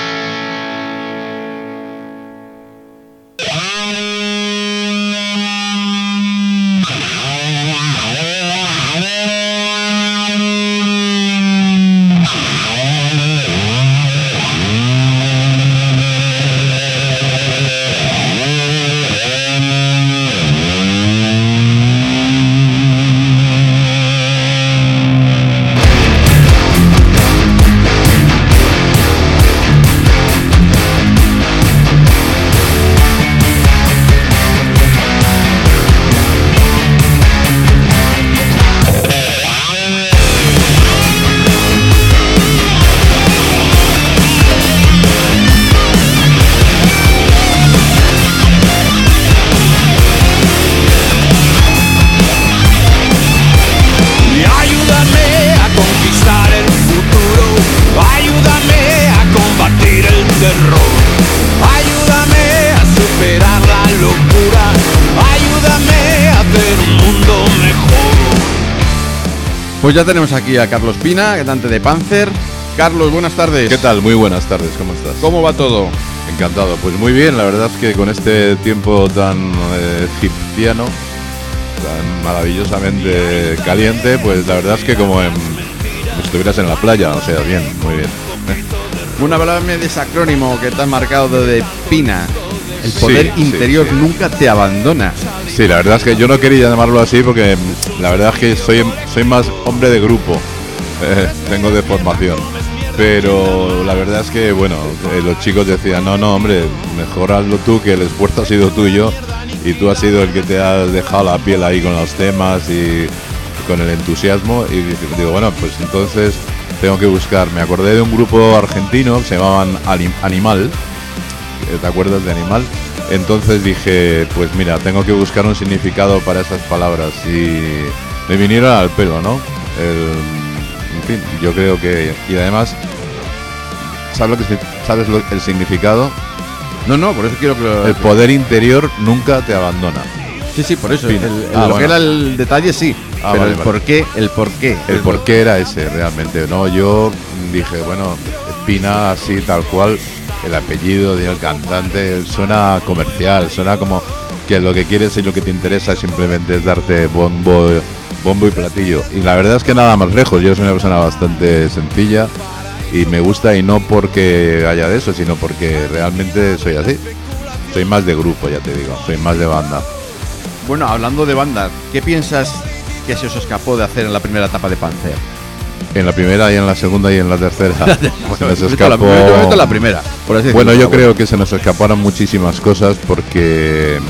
[SPEAKER 1] Pues ya tenemos aquí a Carlos Pina, cantante de Panzer. Carlos, buenas tardes.
[SPEAKER 11] ¿Qué tal? Muy buenas tardes, ¿cómo estás?
[SPEAKER 1] ¿Cómo va todo?
[SPEAKER 11] Encantado, pues muy bien, la verdad es que con este tiempo tan eh, egipciano, tan maravillosamente caliente, pues la verdad es que como en, si estuvieras en la playa, o sea, bien, muy bien.
[SPEAKER 1] Una palabra de ese acrónimo que te has marcado de Pina. El poder
[SPEAKER 11] Sí,
[SPEAKER 1] interior
[SPEAKER 11] sí, sí.
[SPEAKER 1] nunca te abandona.
[SPEAKER 11] Sí, la verdad es que yo no quería llamarlo así porque la verdad es que soy, soy más hombre de grupo, eh, tengo de formación. Pero la verdad es que, bueno, eh, los chicos decían, no, no, hombre, mejor hazlo tú, que el esfuerzo ha sido tuyo y tú has sido el que te has dejado la piel ahí con los temas y con el entusiasmo. Y digo, bueno, pues entonces tengo que buscar. Me acordé de un grupo argentino que se llamaban Anim- Animal, ¿te acuerdas de Animal? Entonces dije, pues mira, tengo que buscar un significado para esas palabras y me vinieron al pelo, ¿no? El, en fin, yo creo que... Y además, ¿sabes, lo que, si- ¿sabes lo, el significado?
[SPEAKER 1] No, no, por eso quiero que lo...
[SPEAKER 11] El poder interior nunca te abandona.
[SPEAKER 1] Sí, sí, por eso.
[SPEAKER 11] Fin.
[SPEAKER 1] El, el-
[SPEAKER 11] Ah,
[SPEAKER 1] lo
[SPEAKER 11] bueno.
[SPEAKER 1] que era el detalle, sí.
[SPEAKER 11] Ah,
[SPEAKER 1] pero
[SPEAKER 11] vale,
[SPEAKER 1] el
[SPEAKER 11] vale.
[SPEAKER 1] por qué, el por qué.
[SPEAKER 11] El por qué era ese realmente, ¿no? Yo dije, bueno, Pina así tal cual, el apellido del cantante suena comercial, suena como que lo que quieres y lo que te interesa simplemente es darte bombo, bombo y platillo. Y la verdad es que nada más lejos, yo soy una persona bastante sencilla y me gusta, y no porque haya de eso, sino porque realmente soy así. Soy más de grupo, ya te digo, soy más de banda.
[SPEAKER 1] Bueno, hablando de banda, ¿qué piensas que se os escapó de hacer en la primera etapa de Panzer?
[SPEAKER 11] En la primera y en la segunda y en la tercera. Se nos
[SPEAKER 1] Yo
[SPEAKER 11] escapó...
[SPEAKER 1] meto la- yo meto la primera, por así
[SPEAKER 11] Bueno,
[SPEAKER 1] decirlo,
[SPEAKER 11] yo creo que se nos escaparon muchísimas cosas porque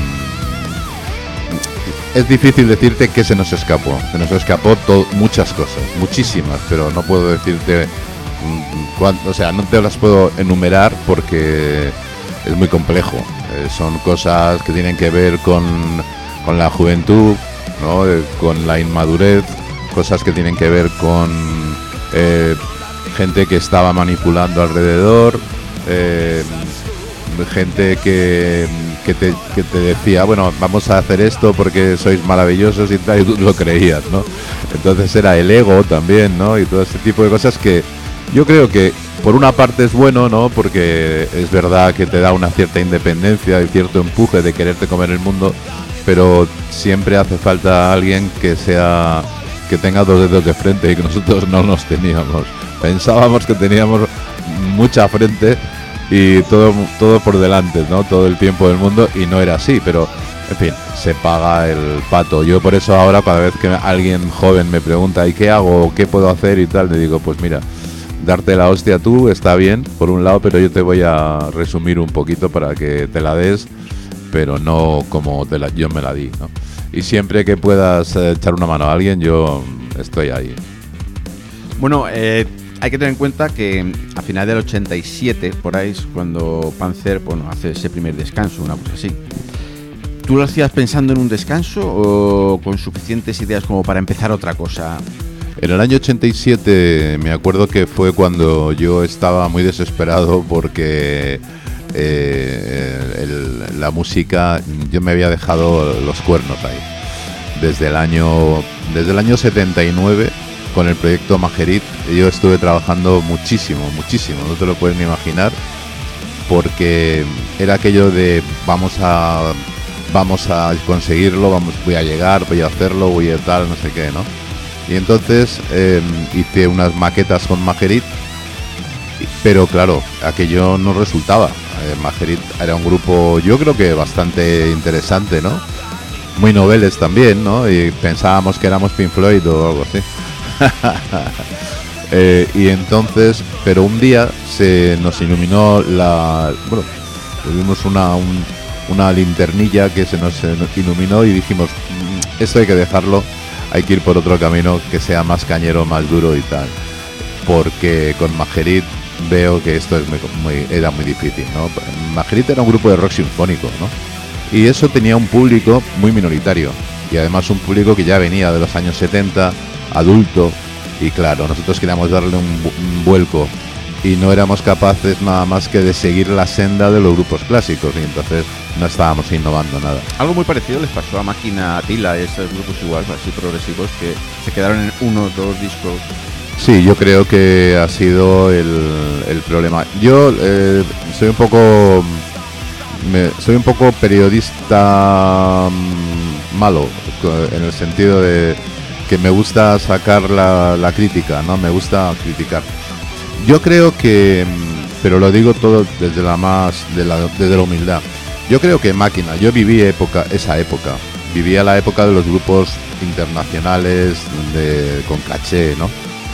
[SPEAKER 11] mm, es difícil decirte que se nos escapó. Se nos escapó to- muchas cosas, muchísimas, pero no puedo decirte mm, cuánto, o sea, no te las puedo enumerar porque es muy complejo. Eh, son cosas que tienen que ver con, con la juventud, ¿no? Eh, con la inmadurez, cosas que tienen que ver con eh, gente que estaba manipulando alrededor, eh, gente que, que, te, que te decía, bueno, vamos a hacer esto porque sois maravillosos y tal, y tú lo creías, ¿no? Entonces era el ego también, ¿no? Y todo este tipo de cosas que yo creo que por una parte es bueno, ¿no? Porque es verdad que te da una cierta independencia y cierto empuje de quererte comer el mundo, pero siempre hace falta alguien que sea... que tenga dos dedos de frente, y que nosotros no los teníamos. Pensábamos que teníamos mucha frente y todo todo por delante, ¿no? Todo el tiempo del mundo, y no era así, pero en fin, se paga el pato. Yo por eso ahora, cada vez que alguien joven me pregunta ¿y qué hago? ¿Qué puedo hacer? Y tal, le digo, pues mira, darte la hostia tú está bien, por un lado, pero yo te voy a resumir un poquito para que te la des, pero no como te la, yo me la di, ¿no? Y siempre que puedas eh, echar una mano a alguien, yo estoy ahí.
[SPEAKER 1] Bueno, eh, hay que tener en cuenta que a final del ochenta y siete, por ahí es cuando Panzer, bueno, hace ese primer descanso, una cosa así. ¿Tú lo hacías pensando en un descanso o con suficientes ideas como para empezar otra cosa?
[SPEAKER 11] En el año ochenta y siete me acuerdo que fue cuando yo estaba muy desesperado porque eh, el, la música, yo me había dejado los cuernos ahí. Desde el año, desde el año setenta y nueve, con el proyecto Majerit, yo estuve trabajando muchísimo, muchísimo, no te lo puedes ni imaginar, porque era aquello de vamos a vamos a conseguirlo, vamos, voy a llegar, voy a hacerlo, voy a tal, no sé qué, ¿no? Y entonces eh, hice unas maquetas con Majerit, pero claro, aquello no resultaba. Eh, Majerit era un grupo, yo creo que bastante interesante, ¿no? Muy noveles también, ¿no? Y pensábamos que éramos Pink Floyd o algo así. eh, y entonces, pero un día se nos iluminó la... Bueno, tuvimos una, un, una linternilla que se nos, se nos iluminó y dijimos, "Mm, esto hay que dejarlo, hay que ir por otro camino que sea más cañero, más duro y tal". Porque con Majerit veo que esto es muy, muy, era muy difícil, ¿no? Majerit era un grupo de rock sinfónico, ¿no? Y eso tenía un público muy minoritario, y además un público que ya venía de los años setenta, adulto, y claro, nosotros queríamos darle un, un vuelco y no éramos capaces nada más que de seguir la senda de los grupos clásicos, y entonces no estábamos innovando nada.
[SPEAKER 1] Algo muy parecido les pasó a Máquina, a Tila, esos grupos igual, así progresivos, que se quedaron en uno o dos discos.
[SPEAKER 11] Sí, yo creo que ha sido el, el problema. Yo eh, soy un poco me, soy un poco periodista mmm, malo, en el sentido de que me gusta sacar la, la crítica, ¿no? Me gusta criticar. Yo creo que, pero lo digo todo desde la más de la, desde la humildad. Yo creo que Máquina, yo viví época, esa época, vivía la época de los grupos internacionales de, con caché, ¿no?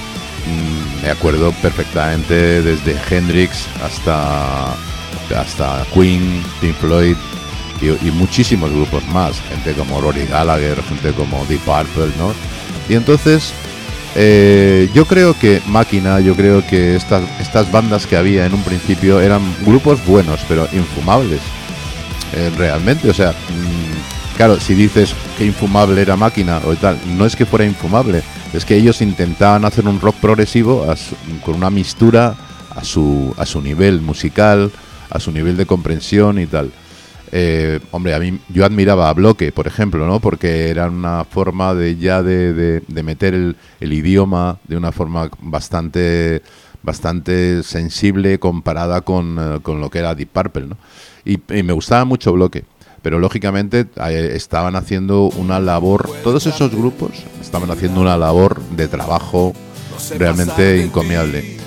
[SPEAKER 11] Me acuerdo perfectamente desde Hendrix hasta hasta Queen, Pink Floyd y, y muchísimos grupos más, gente como Rory Gallagher, gente como Deep Purple, ¿no? Y entonces eh, yo creo que Máquina, yo creo que estas estas bandas que había en un principio eran grupos buenos, pero infumables, eh, realmente, o sea, mmm, claro, si dices que infumable era Máquina o tal, no es que fuera infumable, es que ellos intentaban hacer un rock progresivo a su, con una mistura a su a su nivel musical, a su nivel de comprensión y tal. Eh, hombre, a mí yo admiraba a Bloque, por ejemplo, ¿no? Porque era una forma de ya de, de, de meter el, el idioma de una forma bastante bastante sensible comparada con, uh, con lo que era Deep Purple, ¿no? Y, y me gustaba mucho Bloque, pero lógicamente eh, estaban haciendo una labor, todos esos grupos estaban haciendo una labor de trabajo realmente encomiable,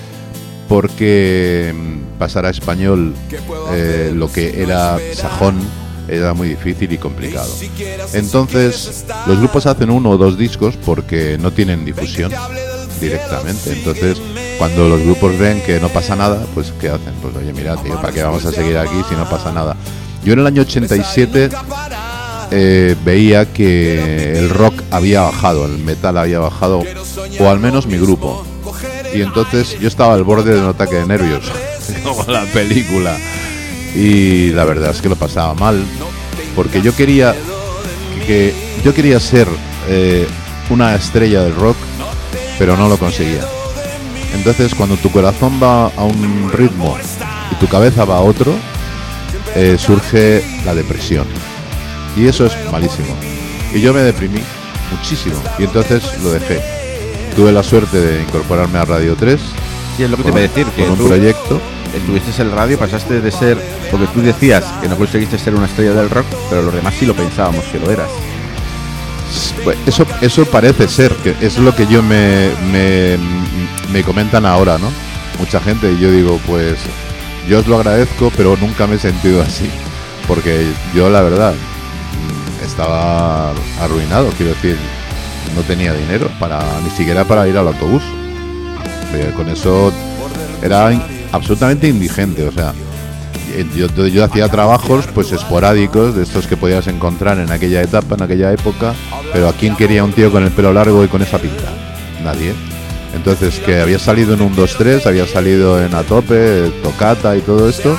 [SPEAKER 11] porque pasar a español eh, lo que era sajón era muy difícil y complicado. Entonces los grupos hacen uno o dos discos porque no tienen difusión directamente. Entonces cuando los grupos ven que no pasa nada, pues ¿qué hacen? Pues oye, mira, tío, ¿para qué vamos a seguir aquí si no pasa nada? Yo en el año ochenta y siete eh, veía que el rock había bajado, el metal había bajado, o al menos mi grupo. Y entonces yo estaba al borde de un ataque de nervios, como la película. Y la verdad es que lo pasaba mal, porque yo quería que yo quería ser eh, una estrella del rock, pero no lo conseguía. Entonces cuando tu corazón va a un ritmo y tu cabeza va a otro, eh, surge la depresión. Y eso es malísimo. Y yo me deprimí muchísimo. Y entonces lo dejé. Tuve la suerte de incorporarme a Radio tres.
[SPEAKER 1] Sí, es lo que te iba a decir, que
[SPEAKER 11] con un
[SPEAKER 1] tú
[SPEAKER 11] proyecto.
[SPEAKER 1] Estuviste en el radio, pasaste de ser, porque tú decías que no conseguiste ser una estrella del rock, pero los demás sí lo pensábamos que lo eras.
[SPEAKER 11] Pues eso, eso parece ser, que es lo que yo me, me, me comentan ahora, ¿no? Mucha gente, y yo digo, pues yo os lo agradezco, pero nunca me he sentido así, porque yo la verdad estaba arruinado, quiero decir, no tenía dinero para ni siquiera para ir al autobús. Eh, con eso era in, absolutamente indigente, o sea, yo, yo, yo hacía trabajos pues esporádicos de estos que podías encontrar en aquella etapa, en aquella época, pero ¿a quién quería un tío con el pelo largo y con esa pinta? Nadie. Entonces, que había salido en un dos tres, había salido en A Tope, Tocata y todo esto,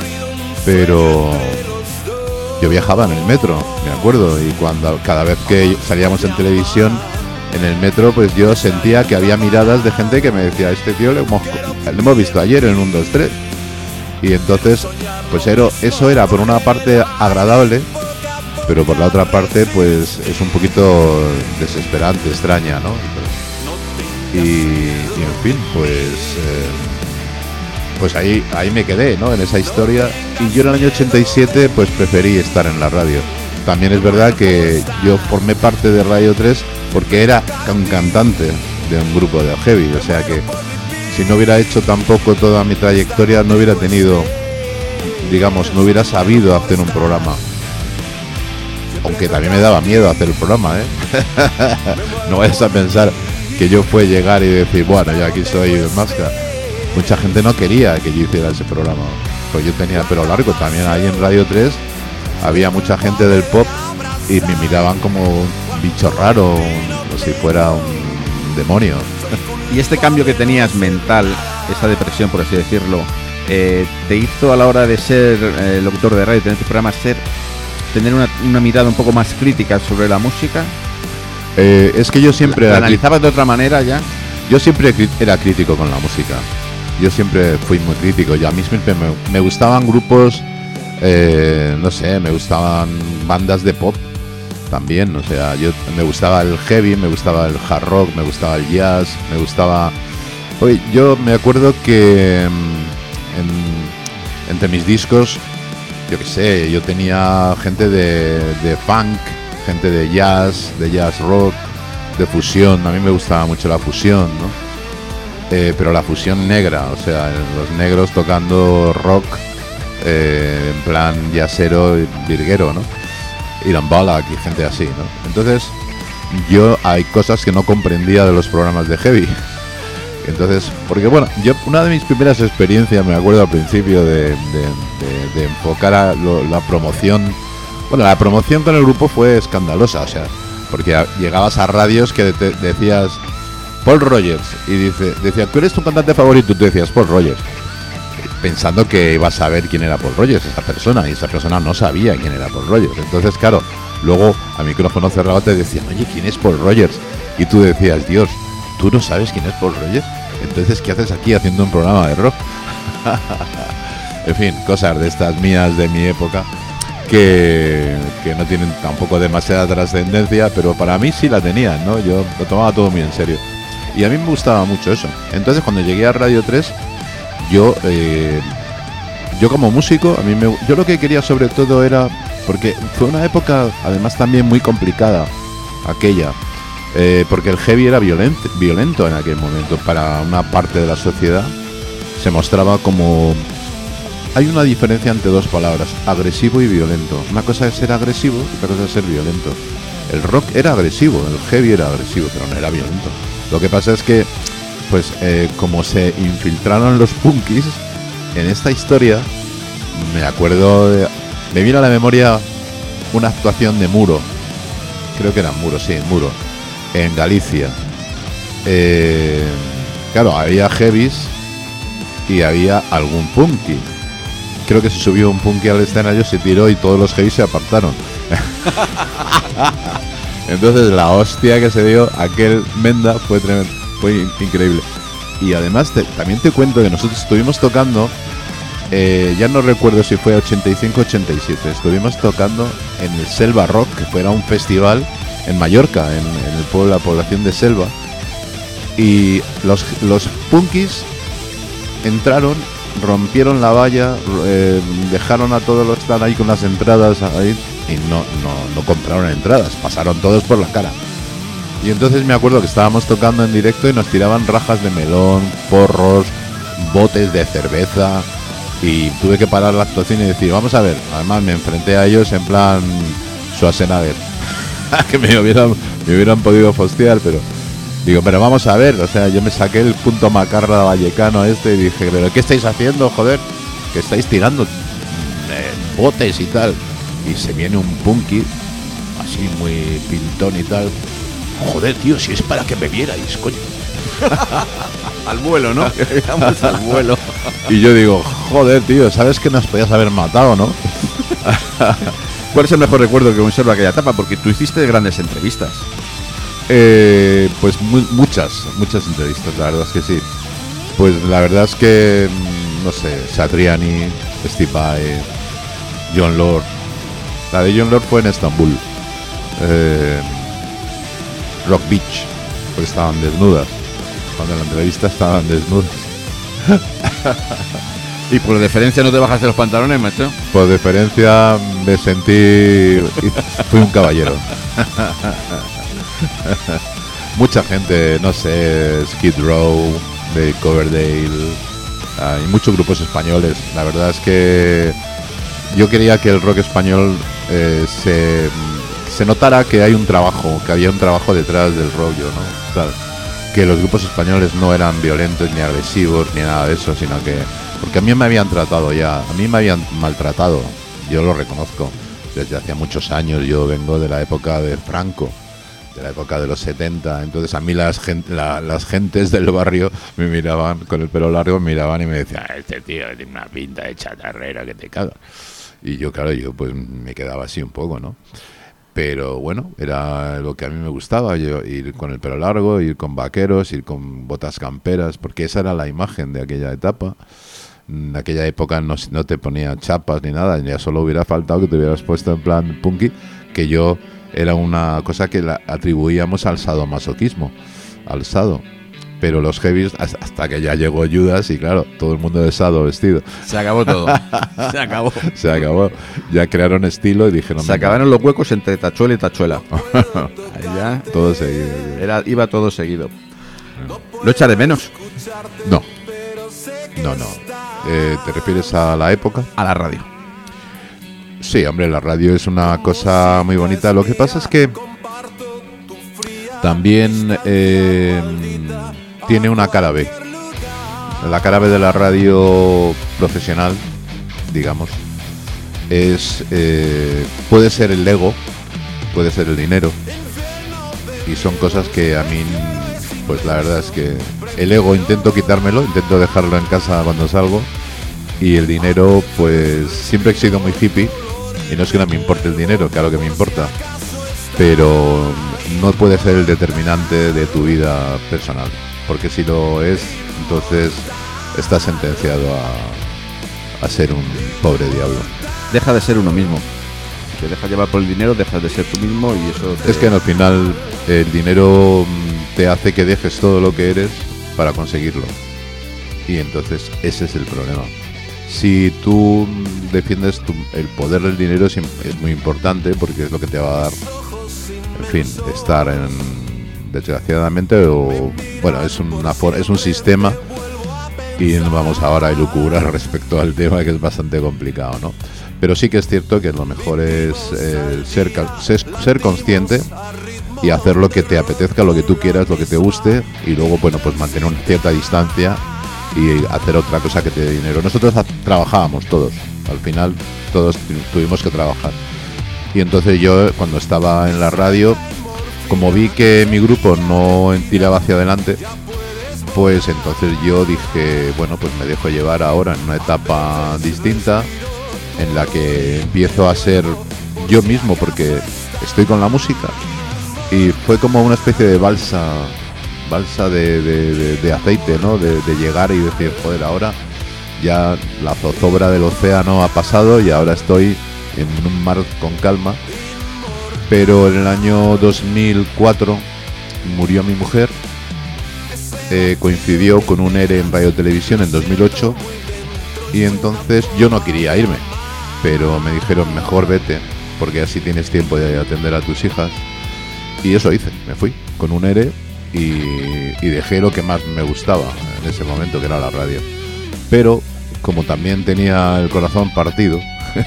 [SPEAKER 11] pero yo viajaba en el metro, me acuerdo, y cuando cada vez que salíamos en televisión en el metro, pues yo sentía que había miradas de gente que me decía, este tío le hemos, le hemos visto ayer en un dos tres. Y entonces, pues era, eso era por una parte agradable, pero por la otra parte, pues es un poquito desesperante, extraña, ¿no? Y, y en fin, pues eh, pues ahí ahí me quedé, ¿no? En esa historia. Y yo en el año ochenta y siete, pues preferí estar en la radio. También es verdad que yo formé parte de Radio tres porque era un cantante de un grupo de heavy, o sea que si no hubiera hecho tampoco toda mi trayectoria, no hubiera tenido, digamos, no hubiera sabido hacer un programa. Aunque también me daba miedo hacer el programa, ¿eh? No vayas a pensar que yo fue llegar y decir, bueno, yo aquí soy máscara. Mucha gente no quería que yo hiciera ese programa, pues yo tenía pelo largo. También ahí en Radio tres había mucha gente del pop y me miraban como un bicho raro, como si fuera un demonio.
[SPEAKER 1] Y este cambio que tenías mental, esa depresión, por así decirlo, eh, te hizo a la hora de ser eh, locutor de radio, tener tu programa, ser, tener una, una mirada un poco más crítica sobre la música.
[SPEAKER 11] Eh, es que yo siempre...
[SPEAKER 1] ¿La, la analizabas de otra manera ya?
[SPEAKER 11] Yo siempre era crítico con la música. yo siempre fui muy crítico. Y a mí siempre me, me gustaban grupos, eh, no sé, me gustaban bandas de pop también. O sea, yo me gustaba el heavy, me gustaba el hard rock, me gustaba el jazz, me gustaba... Oye, yo me acuerdo que en, entre mis discos, yo qué sé, yo tenía gente de, de funk, gente de jazz, de jazz rock, de fusión. A mí me gustaba mucho la fusión, ¿no? Eh, pero la fusión negra, o sea, los negros tocando rock eh, en plan jazzero y virguero, ¿no? Iran Balak y gente así, ¿no? Entonces, yo hay cosas que no comprendía de los programas de heavy. Entonces, porque bueno, yo una de mis primeras experiencias, me acuerdo al principio de, de, de, de enfocar a lo, la promoción. Bueno, la promoción con el grupo fue escandalosa, o sea, porque a, llegabas a radios que te decías Paul Rogers y dice, decía, ¿cuál es tu cantante favorito? Y tú decías Paul Rogers, pensando que ibas a saber quién era Paul Rogers, esa persona, y esa persona no sabía quién era Paul Rogers. Entonces, claro, luego a micrófono cerrado te decían, oye, ¿quién es Paul Rogers? Y tú decías, Dios, ¿tú no sabes quién es Paul Rogers? Entonces, ¿qué haces aquí haciendo un programa de rock? En fin, cosas de estas mías de mi época que, que no tienen tampoco demasiada trascendencia, pero para mí sí la tenían, ¿no? Yo lo tomaba todo muy en serio. Y a mí me gustaba mucho eso. Entonces, cuando llegué a Radio tres, yo, eh, yo como músico, a mí me, yo lo que quería sobre todo era, porque fue una época, además también muy complicada, aquella. Eh, porque el heavy era violento, violento en aquel momento para una parte de la sociedad. Se mostraba como... Hay una diferencia entre dos palabras, agresivo y violento. Una cosa es ser agresivo y otra cosa es ser violento. El rock era agresivo, el heavy era agresivo, pero no era violento. Lo que pasa es que, pues, eh, como se infiltraron los punkis en esta historia, me acuerdo de... Me viene a la memoria una actuación de Muro. Creo que era Muro, sí, Muro. En Galicia. Eh, claro, había heavies y había algún punky. Creo que se subió un punky al escenario, se tiró y todos los heavies se apartaron. Entonces la hostia que se dio aquel Menda fue tremendo, fue increíble. Y además te, también te cuento que nosotros estuvimos tocando, eh, ya no recuerdo si fue ochenta y cinco ochenta y siete, estuvimos tocando en el Selva Rock, que fuera un festival en Mallorca, en, en el pueblo, la población de Selva, y los, los punkis entraron, rompieron la valla, eh, dejaron a todos los que están ahí con las entradas ahí, y no, no, no compraron entradas, pasaron todos por la cara. Y entonces me acuerdo que estábamos tocando en directo y nos tiraban rajas de melón, porros, botes de cerveza, y tuve que parar la actuación y decir, vamos a ver, además me enfrenté a ellos en plan Schwarzenegger. Que me hubieran, me hubieran podido fostear, pero digo, pero vamos a ver, o sea, yo me saqué el punto macarra vallecano este y dije, pero ¿qué estáis haciendo, joder? Que estáis tirando eh, botes y tal. Y se viene un punky, así muy pintón y tal. Joder, tío, si es para que me vierais, coño.
[SPEAKER 1] Al vuelo, ¿no? Vamos al vuelo.
[SPEAKER 11] Y yo digo, joder, tío, ¿sabes que nos podías haber matado, no?
[SPEAKER 1] ¿Cuál es el mejor recuerdo que conserva aquella etapa? Porque tú hiciste grandes entrevistas.
[SPEAKER 11] Eh, pues mu muchas, muchas entrevistas, la verdad es que sí. Pues la verdad es que, no sé, Satriani, Steve Vai, John Lord. La de John Lord fue en Estambul. Eh, Rock Beach, porque estaban desnudas. Cuando en la entrevista estaban desnudas.
[SPEAKER 1] ¿Y por deferencia no te bajaste los pantalones, macho?
[SPEAKER 11] Por deferencia me sentí... Fui un caballero. Mucha gente, no sé, Skid Row, de Coverdale, hay muchos grupos españoles. La verdad es que yo quería que el rock español eh, se, se notara que hay un trabajo, que había un trabajo detrás del rollo, ¿no? Claro, que los grupos españoles no eran violentos ni agresivos ni nada de eso, sino que... Porque a mí me habían tratado ya, a mí me habían maltratado, yo lo reconozco, desde hacía muchos años. Yo vengo de la época de Franco, de la época de los setenta, entonces a mí las, gen la, las gentes del barrio me miraban con el pelo largo, me miraban y me decían, este tío tiene una pinta de chatarrera que te cagas. Y yo, claro, yo pues me quedaba así un poco, ¿no? pero bueno, era lo que a mí me gustaba, yo, ir con el pelo largo, ir con vaqueros, ir con botas camperas, porque esa era la imagen de aquella etapa. En aquella época no, no te ponía chapas ni nada, ya solo hubiera faltado que te hubieras puesto en plan punky, que yo era una cosa que la atribuíamos al sadomasoquismo, al sado. Pero los heavies, hasta que ya llegó Judas y claro, todo el mundo de sado vestido.
[SPEAKER 1] Se acabó todo. Se acabó.
[SPEAKER 11] Se acabó. Ya crearon estilo y dijeron...
[SPEAKER 1] Se acabaron los huecos entre tachuela y tachuela. Ahí ya
[SPEAKER 11] todo seguido.
[SPEAKER 1] Era, iba todo seguido. ¿Lo echas de menos?
[SPEAKER 11] No. No, no. Eh, ¿Te refieres a la época?
[SPEAKER 1] A la radio.
[SPEAKER 11] Sí, hombre, la radio es una cosa muy bonita. Lo que pasa es que también eh, tiene una cara B. La cara B de la radio profesional, digamos, es eh, puede ser el ego, puede ser el dinero, y son cosas que a mí, pues la verdad es que el ego intento quitármelo, intento dejarlo en casa cuando salgo, y el dinero, pues siempre he sido muy hippie, y no es que no me importe el dinero, claro que me importa, pero no puede ser el determinante de tu vida personal, porque si lo es, entonces estás sentenciado a, a ser un pobre diablo.
[SPEAKER 1] Deja de ser uno mismo. Si te dejas llevar por el dinero, dejas de ser tú mismo y eso te...
[SPEAKER 11] Es que al final el dinero te hace que dejes todo lo que eres para conseguirlo. Y entonces ese es el problema. Si tú defiendes tu, el poder del dinero, es, es muy importante porque es lo que te va a dar, en fin, estar en, desgraciadamente, o bueno, es una for, es un sistema, y no vamos ahora a elucubrar respecto al tema, que es bastante complicado, ¿no? Pero sí que es cierto que lo mejor es eh, ser, ser ser consciente y hacer lo que te apetezca, lo que tú quieras, lo que te guste, y luego, bueno, pues mantener una cierta distancia y hacer otra cosa que te dé dinero. Nosotros trabajábamos todos, al final todos tuvimos que trabajar. Y entonces yo, cuando estaba en la radio, como vi que mi grupo no tiraba hacia adelante, pues entonces yo dije, bueno, pues me dejo llevar ahora en una etapa distinta, en la que empiezo a ser yo mismo, porque estoy con la música. Y fue como una especie de balsa, balsa de, de, de, de aceite, ¿no? De, de llegar y decir, joder, ahora ya la zozobra del océano ha pasado y ahora estoy en un mar con calma. Pero en el año dos mil cuatro murió mi mujer, eh, coincidió con un ERE en Radio Televisión en dos mil ocho, y entonces yo no quería irme, pero me dijeron, mejor vete, porque así tienes tiempo de atender a tus hijas. Y eso hice, me fui con un ERE y, y dejé lo que más me gustaba en ese momento, que era la radio. Pero como también tenía el corazón partido,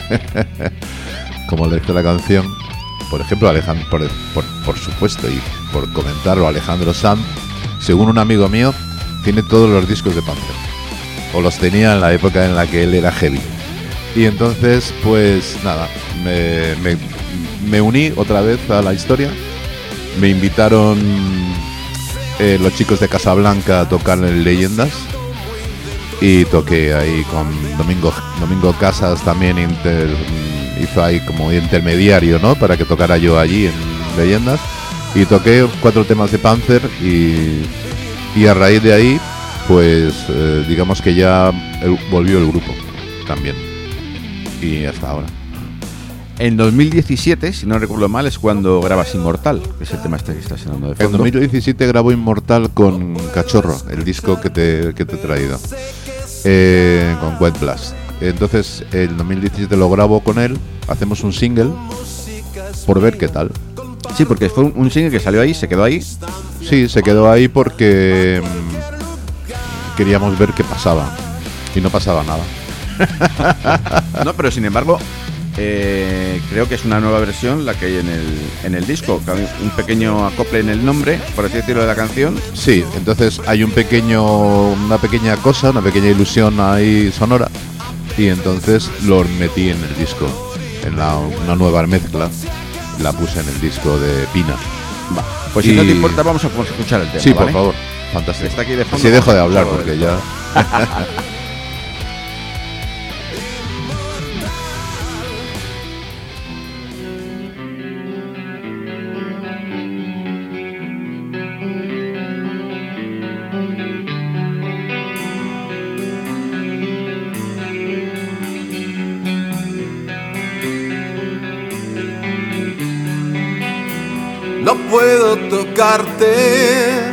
[SPEAKER 11] como le dice la canción, por ejemplo, Alejandro, por, por, por supuesto, y por comentarlo, Alejandro Sanz, según un amigo mío, tiene todos los discos de Panther, o los tenía en la época en la que él era heavy. Y entonces, pues nada, me, me, me uní otra vez a la historia. Me invitaron eh, los chicos de Casablanca a tocar en Leyendas, y toqué ahí con Domingo, Domingo Casas, también inter, hizo ahí como intermediario, ¿no?, para que tocara yo allí en Leyendas, y toqué cuatro temas de Panther, y, y a raíz de ahí, pues eh, digamos que ya el, volvió el grupo también, y hasta ahora.
[SPEAKER 1] En dos mil diecisiete, si no recuerdo mal, es cuando grabas Inmortal, que es el tema este que está sonando de fondo.
[SPEAKER 11] En dos mil diecisiete grabó Inmortal con Cachorro, el disco que te, que te he traído, eh, con Wet Blast. Entonces, en dos mil diecisiete lo grabo con él, hacemos un single, por ver qué tal.
[SPEAKER 1] Sí, porque fue un, un single que salió ahí, se quedó ahí.
[SPEAKER 11] Sí, se quedó ahí porque mmm, queríamos ver qué pasaba, y no pasaba nada.
[SPEAKER 1] No, pero sin embargo... Eh, creo que es una nueva versión la que hay en el, en el disco, un pequeño acople en el nombre, por así decirlo, de la canción.
[SPEAKER 11] Sí, entonces hay un pequeño, una pequeña cosa, una pequeña ilusión ahí sonora, y entonces lo metí en el disco, en la, una nueva mezcla, la puse en el disco de Pina.
[SPEAKER 1] Va, pues y... si no te importa, vamos a escuchar el tema.
[SPEAKER 11] Sí,
[SPEAKER 1] ¿vale?
[SPEAKER 11] Por favor, fantástico.
[SPEAKER 1] Está aquí de fondo.
[SPEAKER 11] Si dejo de hablar, porque ya...
[SPEAKER 5] puedo tocarte,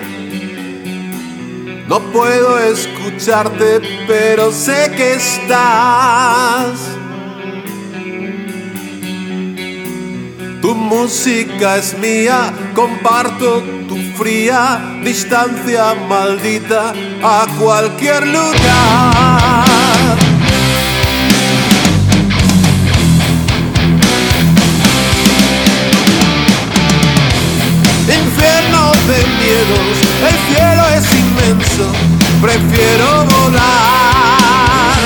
[SPEAKER 5] no puedo escucharte, pero sé que estás. Tu música es mía, comparto tu fría distancia maldita a cualquier lugar. Infierno de miedos, el cielo es inmenso, prefiero volar.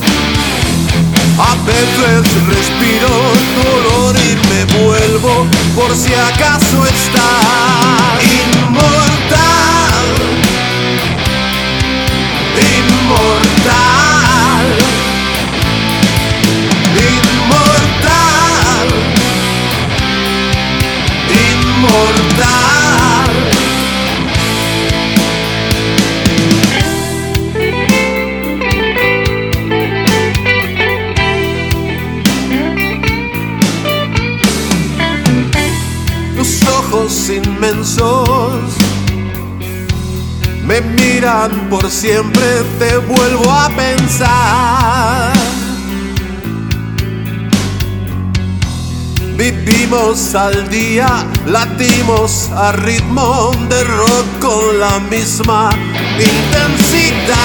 [SPEAKER 5] A veces respiro dolor y me vuelvo por si acaso estar inmortal, inmortal, inmortal, inmortal. Ojos inmensos me miran por siempre, te vuelvo a pensar. Vivimos al día, latimos a ritmo de rock con la misma intensidad.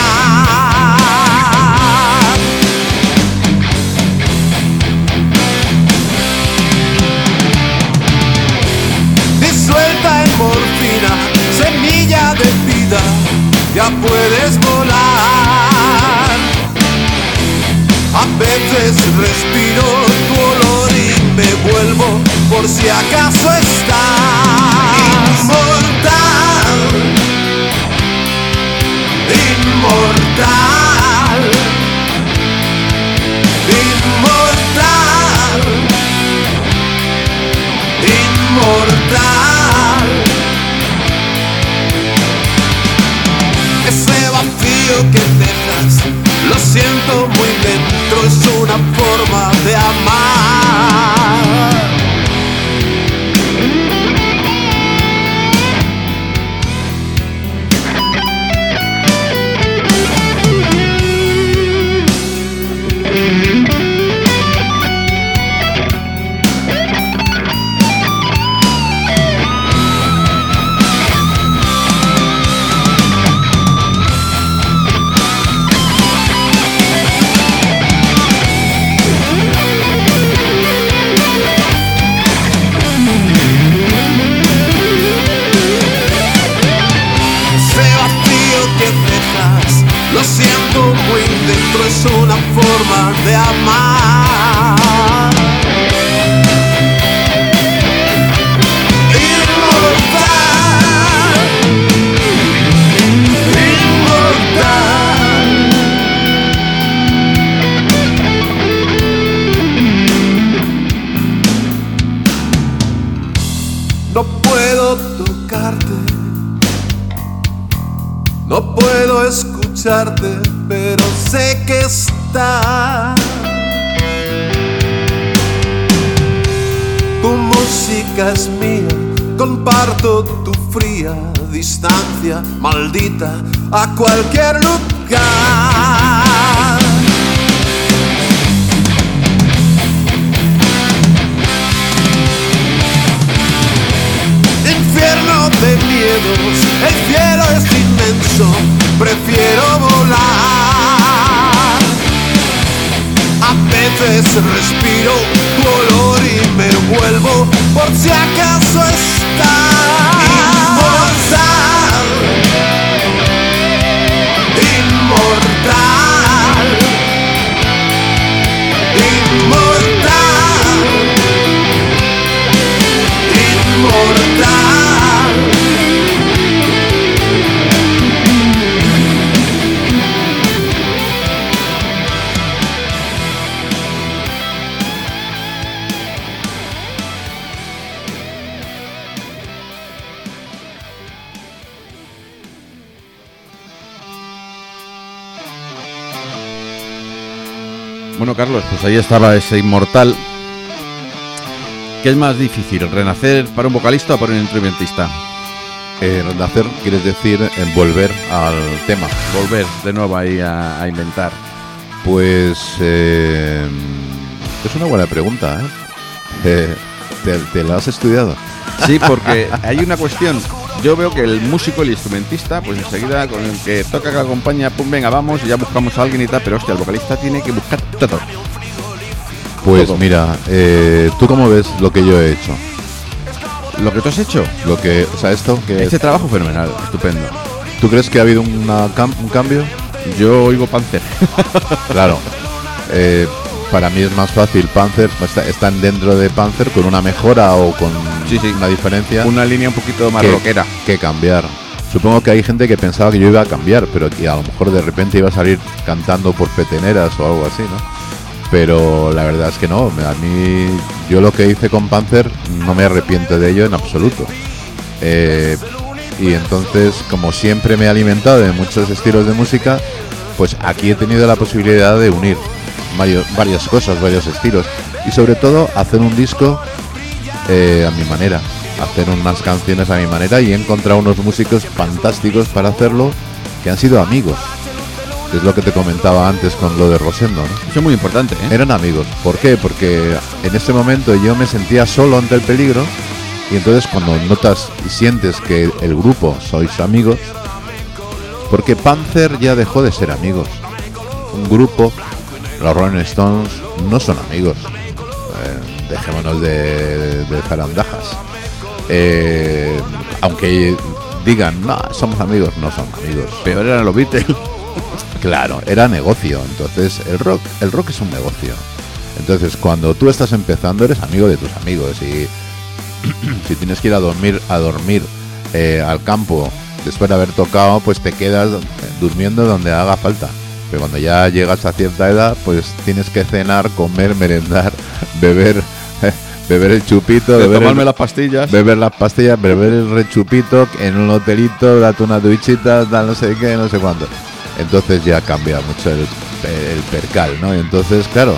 [SPEAKER 5] Suelta en morfina, semilla de vida, ya puedes volar. A veces respiro tu olor y me vuelvo por si acaso estás inmortal, inmortal, inmortal, inmortal. Ese vacío que dejas, lo siento muy dentro, es una forma de amar. Lo siento muy dentro, es una forma de amar. Inmortal, inmortal. No puedo tocarte, no puedo escucharte, pero sé que está. Tu música es mía, comparto tu fría distancia maldita a cualquier lugar. Infierno de miedos, el cielo es inmenso, prefiero volar. A veces respiro tu olor y me vuelvo por si acaso estás inmortal, inmortal, inmortal, inmortal.
[SPEAKER 1] Bueno, Carlos, pues ahí estaba ese Inmortal. ¿Qué es más difícil, renacer para un vocalista o para un instrumentista?
[SPEAKER 11] Eh, renacer, quieres decir en volver al tema.
[SPEAKER 1] Volver de nuevo ahí a, a inventar.
[SPEAKER 11] Pues eh, es una buena pregunta, ¿eh? eh ¿te, ¿Te la has estudiado?
[SPEAKER 1] Sí, porque hay una cuestión. Yo veo que el músico, el instrumentista, pues enseguida con el que toca, que acompaña, pum, venga, vamos, y ya buscamos a alguien y tal, pero hostia, el vocalista tiene que buscar todo.
[SPEAKER 11] Pues
[SPEAKER 1] todo.
[SPEAKER 11] mira, eh, ¿tú cómo ves lo que yo he hecho?
[SPEAKER 1] ¿Lo que tú has hecho?
[SPEAKER 11] Lo que, o sea, esto que
[SPEAKER 1] Este
[SPEAKER 11] es,
[SPEAKER 1] trabajo fenomenal, estupendo.
[SPEAKER 11] ¿tú crees que ha habido una cam- un cambio?
[SPEAKER 1] Yo oigo Panzer.
[SPEAKER 11] Claro. Eh, para mí es más fácil Panzer, está- están dentro de Panzer con una mejora o con
[SPEAKER 1] Sí, sí.
[SPEAKER 11] una diferencia.
[SPEAKER 1] Una línea un poquito más
[SPEAKER 11] que,
[SPEAKER 1] rockera.
[SPEAKER 11] que cambiar. Supongo que hay gente que pensaba que yo iba a cambiar, pero que a lo mejor de repente iba a salir cantando por peteneras o algo así, ¿no? Pero la verdad es que no. A mí, yo lo que hice con Panzer no me arrepiento de ello en absoluto. Eh, y entonces, como siempre me he alimentado de muchos estilos de música, pues aquí he tenido la posibilidad de unir varios, varias cosas, varios estilos. Y sobre todo hacer un disco eh, a mi manera. Hacer unas canciones a mi manera y he encontrado unos músicos fantásticos para hacerlo que han sido amigos. Es lo que te comentaba antes con lo de Rosendo, ¿no?
[SPEAKER 1] Eso es muy importante, ¿eh?
[SPEAKER 11] Eran amigos. ¿Por qué? Porque en ese momento yo me sentía solo ante el peligro y entonces cuando notas y sientes que el grupo sois amigos, porque Panzer ya dejó de ser amigos. Un grupo, los Rolling Stones, no son amigos. Eh, dejémonos de, de zarandajas. Eh, aunque digan, no, somos amigos, no son amigos.
[SPEAKER 1] Peor eran los Beatles.
[SPEAKER 11] Claro, era negocio. Entonces el rock, el rock es un negocio. Entonces cuando tú estás empezando eres amigo de tus amigos y si tienes que ir a dormir, a dormir eh, al campo después de haber tocado, pues te quedas durmiendo donde haga falta. Pero cuando ya llegas a cierta edad, pues tienes que cenar, comer, merendar, beber, beber el chupito,
[SPEAKER 1] De
[SPEAKER 11] beber
[SPEAKER 1] tomarme
[SPEAKER 11] el-
[SPEAKER 1] las pastillas.
[SPEAKER 11] beber las pastillas, beber el rechupito en un hotelito, date una duchita, tal no sé qué, no sé cuánto. Entonces ya cambia mucho el, el percal, ¿no? Y entonces, claro,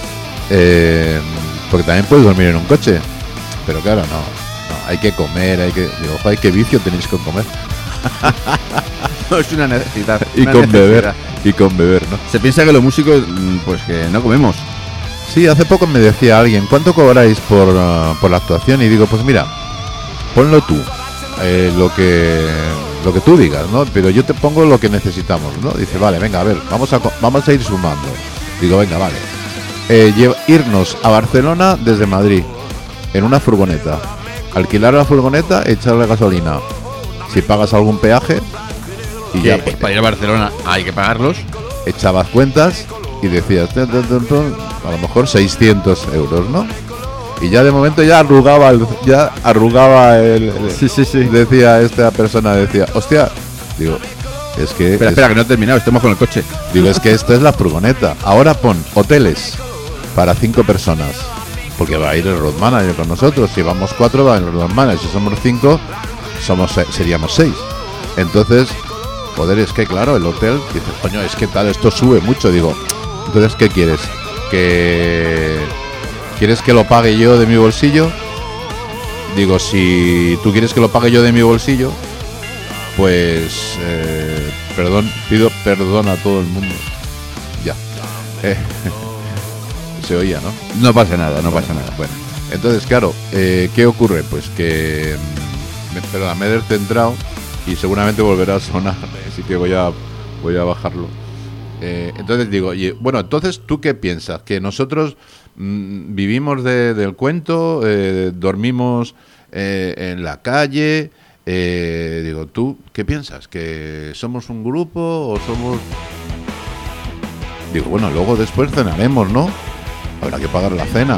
[SPEAKER 11] eh, porque también puedes dormir en un coche, pero claro, no, no, hay que comer, hay que, digo, ojo, hay que vicio tenéis que comer
[SPEAKER 1] No es una necesidad.
[SPEAKER 11] y
[SPEAKER 1] una
[SPEAKER 11] con
[SPEAKER 1] necesidad.
[SPEAKER 11] beber y con beber, ¿no?
[SPEAKER 1] Se piensa que los músicos, mm, pues que no comemos.
[SPEAKER 11] Sí, hace poco me decía alguien, ¿cuánto cobráis por, uh, por la actuación? Y digo, pues mira, ponlo tú, eh, lo que lo que tú digas, ¿no? Pero yo te pongo lo que necesitamos, ¿no? Dice, vale, venga, a ver, vamos a co- vamos a ir sumando. Digo, venga, vale. Eh, lleva- irnos a Barcelona desde Madrid en una furgoneta, alquilar la furgoneta, echarle gasolina. Si pagas algún peaje y ya, pues,
[SPEAKER 1] para ir a Barcelona hay que pagarlos.
[SPEAKER 11] echabas cuentas y decías, tun, tun, tun, tun, a lo mejor seiscientos euros, ¿no? Y ya de momento ya arrugaba el, ya arrugaba el, el-
[SPEAKER 1] Sí, sí, sí.
[SPEAKER 11] decía esta persona, decía, hostia, digo, es que
[SPEAKER 1] Espera,
[SPEAKER 11] es-
[SPEAKER 1] espera, que no he terminado, estamos con el coche.
[SPEAKER 11] digo, es que esto es la furgoneta. Ahora pon hoteles para cinco personas, porque va a ir el road manager con nosotros. Si vamos cuatro va el road manager, si somos cinco somos se- seríamos seis. Entonces, joder, es que claro, el hotel dice, coño, es que tal, esto sube mucho. Digo, entonces, ¿qué quieres? ¿Que quieres que lo pague yo de mi bolsillo? Digo, si tú quieres que lo pague yo de mi bolsillo, pues eh, perdón, pido perdón a todo el mundo. Ya. Eh, se oía, ¿no?
[SPEAKER 1] No pasa nada, no pasa nada.
[SPEAKER 11] Bueno, entonces, claro, eh, ¿qué ocurre? Pues que mm, me, perdón, me he descentrado y seguramente volverá a sonar, así que voy a voy a bajarlo. Eh, entonces digo, oye, bueno, entonces, ¿tú qué piensas? ¿Que nosotros mm, vivimos de- del cuento, eh, dormimos eh, en la calle? Eh, digo, ¿tú qué piensas? ¿Que somos un grupo o somos...? Digo, bueno, luego después cenaremos, ¿no? Habrá que pagar la cena.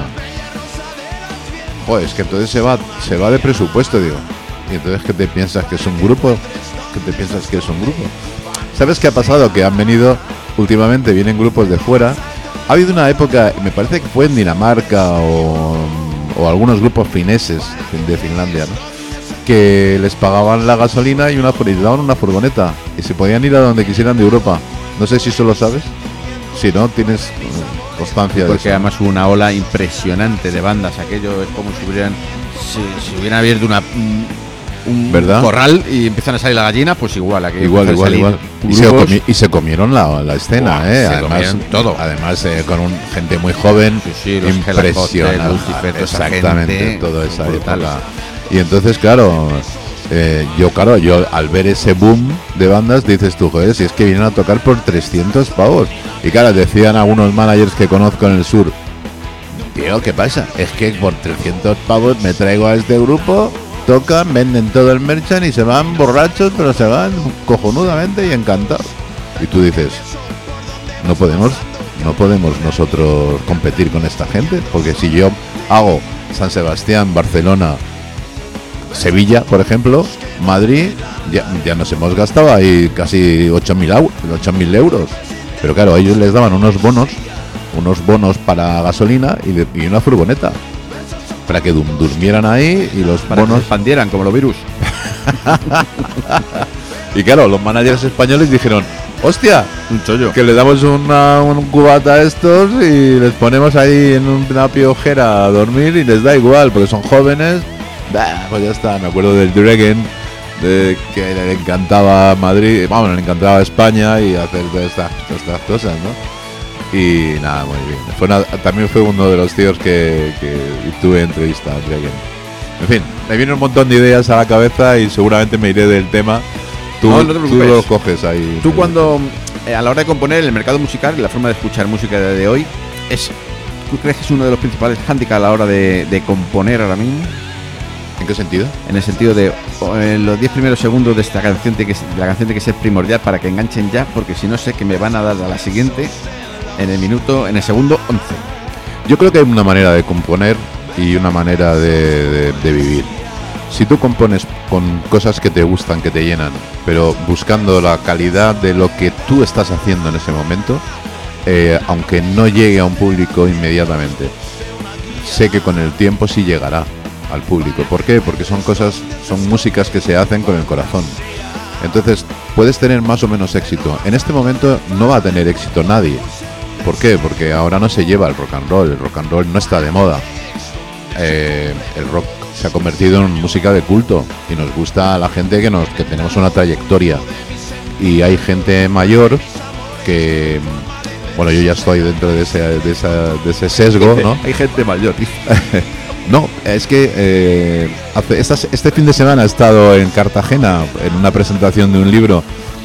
[SPEAKER 11] Joder, es que entonces se va, se va de presupuesto, digo. Y entonces, ¿qué te piensas? ¿Que es un grupo? ¿Qué te piensas que es un grupo? ¿Sabes qué ha pasado? Que han venido, últimamente vienen grupos de fuera. Ha habido una época, me parece que fue en Dinamarca o, o algunos grupos fineses de Finlandia, ¿no? Que les pagaban la gasolina y una, les daban una furgoneta y se podían ir a donde quisieran de Europa. No sé si eso lo sabes. si no tienes uh, constancia de
[SPEAKER 1] Porque
[SPEAKER 11] eso.
[SPEAKER 1] además hubo una ola impresionante de bandas. Aquello es como si hubieran, si, si hubieran abierto una, un, un
[SPEAKER 11] ¿verdad?
[SPEAKER 1] corral y empiezan a salir las gallinas, pues igual. Aquello
[SPEAKER 11] Igual,
[SPEAKER 1] empiezan a
[SPEAKER 11] igual,
[SPEAKER 1] salir
[SPEAKER 11] igual. Y se,
[SPEAKER 1] grupos.
[SPEAKER 11] comi- y se comieron la, la escena,
[SPEAKER 1] Buah,
[SPEAKER 11] ¿eh?
[SPEAKER 1] se
[SPEAKER 11] Además,
[SPEAKER 1] comieron todo.
[SPEAKER 11] Además, eh, con un, gente muy joven,
[SPEAKER 1] Sí, sí, los
[SPEAKER 11] impresionante.
[SPEAKER 1] Hellacopter, Lucifer, toda esa
[SPEAKER 11] Exactamente,
[SPEAKER 1] gente,
[SPEAKER 11] toda esa
[SPEAKER 1] brutal.
[SPEAKER 11] época. Y entonces, claro, eh, yo, claro, yo al ver ese boom de bandas, dices tú, joder, si es que vienen a tocar por trescientos pavos. Y claro, decían algunos managers que conozco en el sur, tío, ¿qué pasa? Es que por trescientos pavos me traigo a este grupo, tocan, venden todo el merchan y se van borrachos, pero se van cojonudamente y encantados. Y tú dices, no podemos, no podemos nosotros competir con esta gente, porque si yo hago San Sebastián, Barcelona, Sevilla, por ejemplo, Madrid, ya, ya nos hemos gastado ahí casi ocho mil euros. Pero claro, a ellos les daban unos bonos, unos bonos para gasolina y, de, y una furgoneta, para que dur- durmieran ahí y los
[SPEAKER 1] Para que se
[SPEAKER 11] bonos...
[SPEAKER 1] expandieran como los virus.
[SPEAKER 11] Y claro, los managers españoles dijeron, hostia,
[SPEAKER 1] Un chollo.
[SPEAKER 11] que le damos una, un cubata a estos y les ponemos ahí en una piojera a dormir y les da igual, porque son jóvenes. Bah, pues ya está, me acuerdo del Dragon, de que le encantaba Madrid, vamos, le encantaba España y hacer todas estas, todas estas cosas, ¿no? Y nada, muy bien. Fue una- también fue uno de los tíos que, que tuve entrevista a Dragon. En fin, me vienen un montón de ideas a la cabeza y seguramente me iré del tema. Tú,
[SPEAKER 1] No, no te
[SPEAKER 11] tú
[SPEAKER 1] preocupes.
[SPEAKER 11] lo coges ahí.
[SPEAKER 1] Tú cuando, eh, a la hora de componer el mercado musical y la forma de escuchar música de, de hoy, es, ¿tú crees que es uno de los principales handicaps a la hora de, de componer ahora mismo?
[SPEAKER 11] ¿En qué sentido?
[SPEAKER 1] En el sentido de o, en los diez primeros segundos de esta canción, tiene que, de la canción tiene que ser primordial para que enganchen ya, porque si no sé que me van a dar a la siguiente en el minuto, en el segundo once.
[SPEAKER 11] Yo creo que hay una manera de componer y una manera de, de- de vivir. Si tú compones con cosas que te gustan, que te llenan, pero buscando la calidad de lo que tú estás haciendo en ese momento, eh, aunque no llegue a un público inmediatamente, sé que con el tiempo sí llegará al público. ¿Por qué? Porque son cosas, son músicas que se hacen con el corazón. Entonces, puedes tener más o menos éxito. En este momento no va a tener éxito nadie. ¿Por qué? Porque ahora no se lleva el rock and roll, el rock and roll no está de moda. Eh, el rock se ha convertido en música de culto y nos gusta a la gente que nos que tenemos una trayectoria. Y hay gente mayor que, bueno, yo ya estoy dentro de ese, de esa, de ese sesgo, ¿no?
[SPEAKER 1] Hay gente mayor.
[SPEAKER 11] No, es que eh, hace, estas- este fin de semana he estado en Cartagena en una presentación de un libro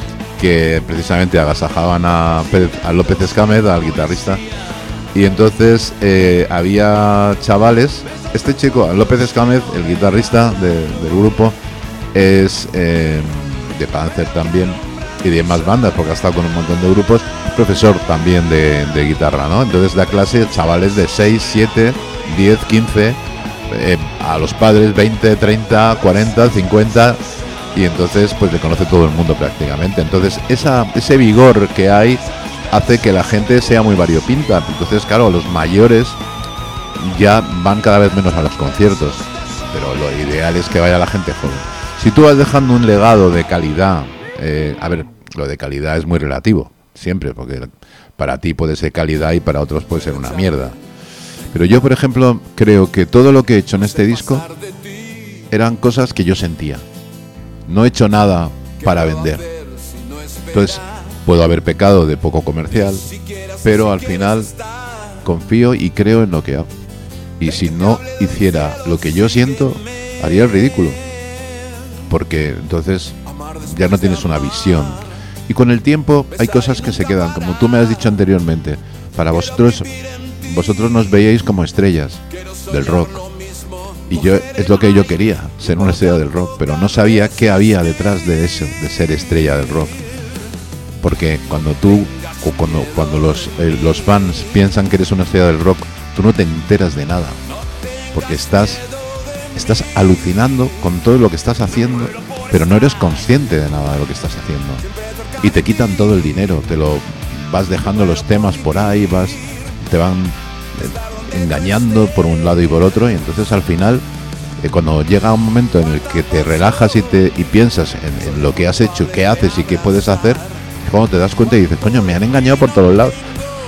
[SPEAKER 11] que precisamente agasajaban a, Pérez- a López Escámez, al guitarrista, y entonces eh, había chavales. Este chico, López Escámez, el guitarrista de- del grupo, es eh, de Panzer también y de más bandas, porque ha estado con un montón de grupos, profesor también de, de guitarra, ¿no? Entonces da clase a chavales de seis, siete, diez, quince, eh, a los padres veinte, treinta, cuarenta, cincuenta, y entonces pues le conoce todo el mundo prácticamente. Entonces esa, ese vigor que hay hace que la gente sea muy variopinta. Entonces, claro, los mayores ya van cada vez menos a los conciertos, pero lo ideal es que vaya la gente joven. Si tú vas dejando un legado de calidad, eh, a ver, lo de calidad es muy relativo, siempre, porque para ti puede ser calidad y para otros puede ser una mierda. Pero yo, por ejemplo, creo que todo lo que he hecho en este disco eran cosas que yo sentía. No he hecho nada para vender. Entonces, puedo haber pecado de poco comercial, pero al final confío y creo en lo que hago. Y si no hiciera lo que yo siento, haría el ridículo. Porque entonces ya no tienes una visión. Y con el tiempo hay cosas que se quedan, como tú me has dicho anteriormente. Para vosotros, vosotros nos veíais como estrellas del rock. Y yo es lo que yo quería, ser una estrella del rock, pero no sabía qué había detrás de eso, de ser estrella del rock. Porque cuando tú, o cuando, cuando los, eh, los fans piensan que eres una estrella del rock, tú no te enteras de nada. Porque estás, estás alucinando con todo lo que estás haciendo, pero no eres consciente de nada de lo que estás haciendo. Y te quitan todo el dinero, te lo vas dejando los temas por ahí, vas, te van eh, engañando por un lado y por otro, y entonces al final, eh, cuando llega un momento en el que te relajas y te y piensas en, en lo que has hecho, qué haces y qué puedes hacer, es cuando te das cuenta y dices, coño, me han engañado por todos lados.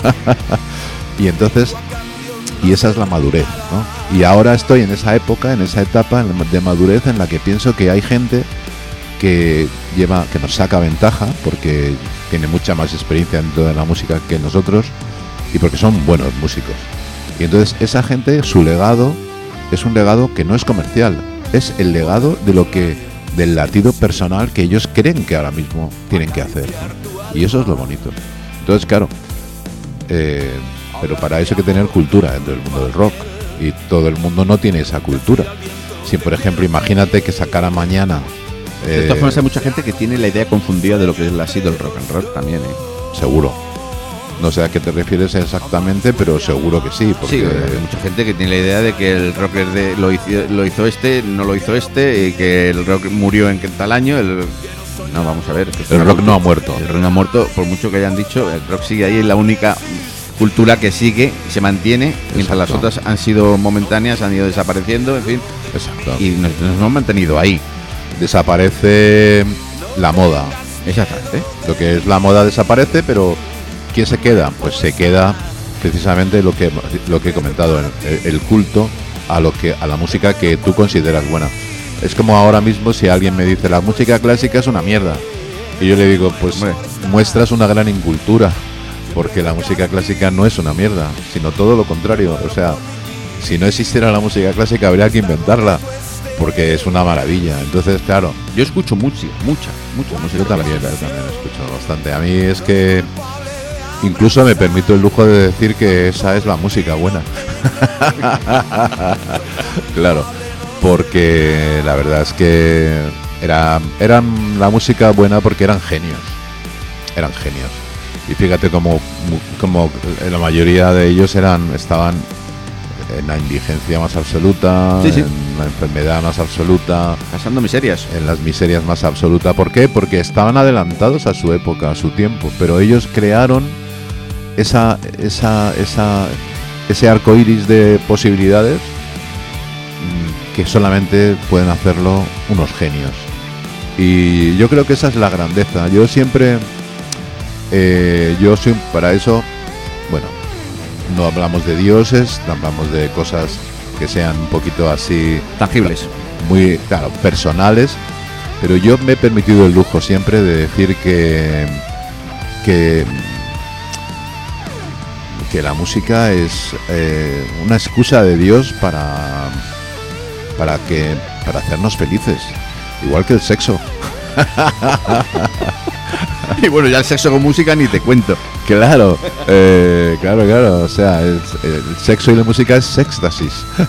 [SPEAKER 11] Y entonces, y esa es la madurez, ¿no? Y ahora estoy en esa época, en esa etapa de madurez en la que pienso que hay gente que lleva, que nos saca ventaja porque tiene mucha más experiencia dentro de la música que nosotros y porque son buenos músicos. Y entonces esa gente, su legado es un legado que no es comercial, es el legado de lo que, del latido personal que ellos creen que ahora mismo tienen que hacer, ¿no? Y eso es lo bonito. Entonces, claro, eh, pero para eso hay que tener cultura dentro del mundo del rock, y todo el mundo no tiene esa cultura. Si, por ejemplo, imagínate que sacara mañana... Eh,
[SPEAKER 1] de todas formas, hay mucha gente que tiene la idea confundida de lo que ha sido el rock and roll también, ¿eh?
[SPEAKER 11] Seguro. No sé a qué te refieres exactamente, pero seguro que sí. Porque...
[SPEAKER 1] Sí, hay mucha gente que tiene la idea de que el rock es de, lo, hizo, lo hizo este, no lo hizo este, y que el rock murió en tal año. El, no, vamos a ver. Que
[SPEAKER 11] el rock no ha muerto.
[SPEAKER 1] El rock no ha muerto, por mucho que hayan dicho, el rock sigue ahí, es la única cultura que sigue, se mantiene, mientras las otras han sido momentáneas, han ido desapareciendo, en fin.
[SPEAKER 11] Exacto.
[SPEAKER 1] Y nos, nos hemos mantenido ahí.
[SPEAKER 11] Desaparece la moda.
[SPEAKER 1] Exactamente.
[SPEAKER 11] Lo que es la moda desaparece, pero ¿quién se queda? Pues se queda precisamente lo que lo que he comentado, el, el culto a lo que a la música que tú consideras buena. Es como ahora mismo si alguien me dice la música clásica es una mierda, y yo le digo, pues Hombre. muestras una gran incultura, porque la música clásica no es una mierda, sino todo lo contrario. O sea, si no existiera la música clásica habría que inventarla, porque es una maravilla. Entonces, claro,
[SPEAKER 1] yo escucho mucha, mucha, mucha música.
[SPEAKER 11] Yo también, yo también escucho bastante. A mí es que incluso me permito el lujo de decir que esa es la música buena. Claro, porque la verdad es que era, eran la música buena porque eran genios. Eran genios. Y fíjate como, como la mayoría de ellos eran estaban en la indigencia más absoluta,
[SPEAKER 1] sí, sí.
[SPEAKER 11] en la enfermedad más absoluta,
[SPEAKER 1] pasando miserias,
[SPEAKER 11] en las miserias más absoluta. ¿Por qué? Porque estaban adelantados a su época, a su tiempo, pero ellos crearon esa, esa, esa, ese arco iris de posibilidades que solamente pueden hacerlo unos genios. Y yo creo que esa es la grandeza. Yo siempre, eh, yo soy para eso, bueno. No hablamos de dioses, no hablamos de cosas que sean un poquito así...
[SPEAKER 1] tangibles.
[SPEAKER 11] Muy, claro, personales. Pero yo me he permitido el lujo siempre de decir que... Que, que la música es eh, una excusa de Dios para... Para que... Para hacernos felices. Igual que el sexo.
[SPEAKER 1] Y bueno, ya el sexo con música ni te cuento.
[SPEAKER 11] Claro, eh, claro, claro. O sea, el, el sexo y la música es éxtasis.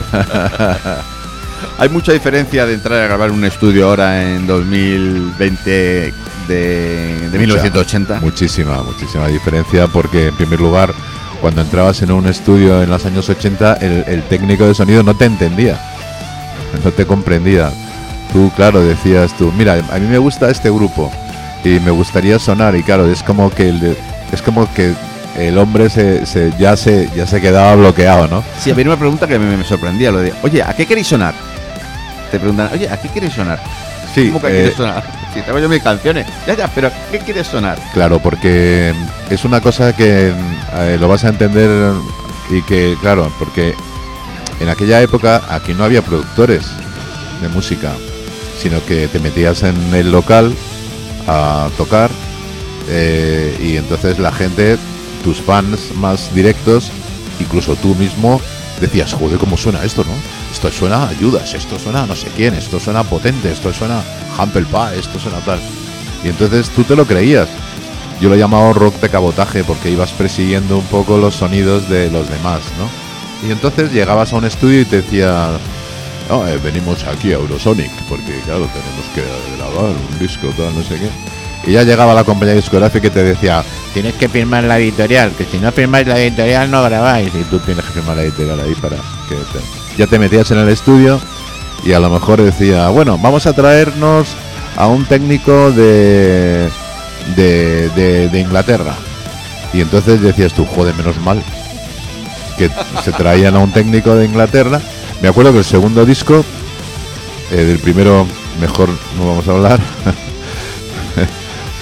[SPEAKER 1] Hay mucha diferencia de entrar a grabar un estudio ahora en dos mil veinte de, de mil novecientos ochenta.
[SPEAKER 11] Muchísima, muchísima diferencia, porque en primer lugar, cuando entrabas en un estudio en los años ochenta, el, el técnico de sonido no te entendía, no te comprendía. Tú, claro, decías tú, mira, a mí me gusta este grupo y me gustaría sonar, y claro, es como que el, es como que el hombre se, se ya se ya se quedaba bloqueado, ¿no?
[SPEAKER 1] Sí, había una pregunta que me, me sorprendía, lo de, oye, ¿a qué queréis sonar? Te preguntan, oye, ¿a qué quieres sonar?
[SPEAKER 11] Sí,
[SPEAKER 1] ¿cómo que
[SPEAKER 11] eh,
[SPEAKER 1] quieres sonar? Si tengo yo mis canciones, ya, ya, pero ¿a qué quieres sonar?
[SPEAKER 11] Claro, porque es una cosa que eh, lo vas a entender, y que, claro, porque en aquella época aquí no había productores de música, sino que te metías en el local a tocar, eh, y entonces la gente, tus fans más directos, incluso tú mismo, decías, joder, ¿cómo suena esto, no? Esto suena a Judas, esto suena a no sé quién, esto suena potente, esto suena Humble Pie, esto suena tal. Y entonces tú te lo creías. Yo lo he llamado rock de cabotaje, porque ibas persiguiendo un poco los sonidos de los demás, ¿no? Y entonces llegabas a un estudio y te decía, no, eh, venimos aquí a Eurosonic, porque claro, tenemos que grabar un disco, tal, no sé qué. Y ya llegaba la compañía discográfica y te decía, tienes que firmar la editorial, que si no firmáis la editorial no grabáis. Y tú tienes que firmar la editorial ahí para que te... ya te metías en el estudio, y a lo mejor decía, bueno, vamos a traernos a un técnico de de, de, de Inglaterra. Y entonces decías tú, joder, menos mal que se traían a un técnico de Inglaterra. Me acuerdo que el segundo disco, eh, del primero mejor no vamos a hablar,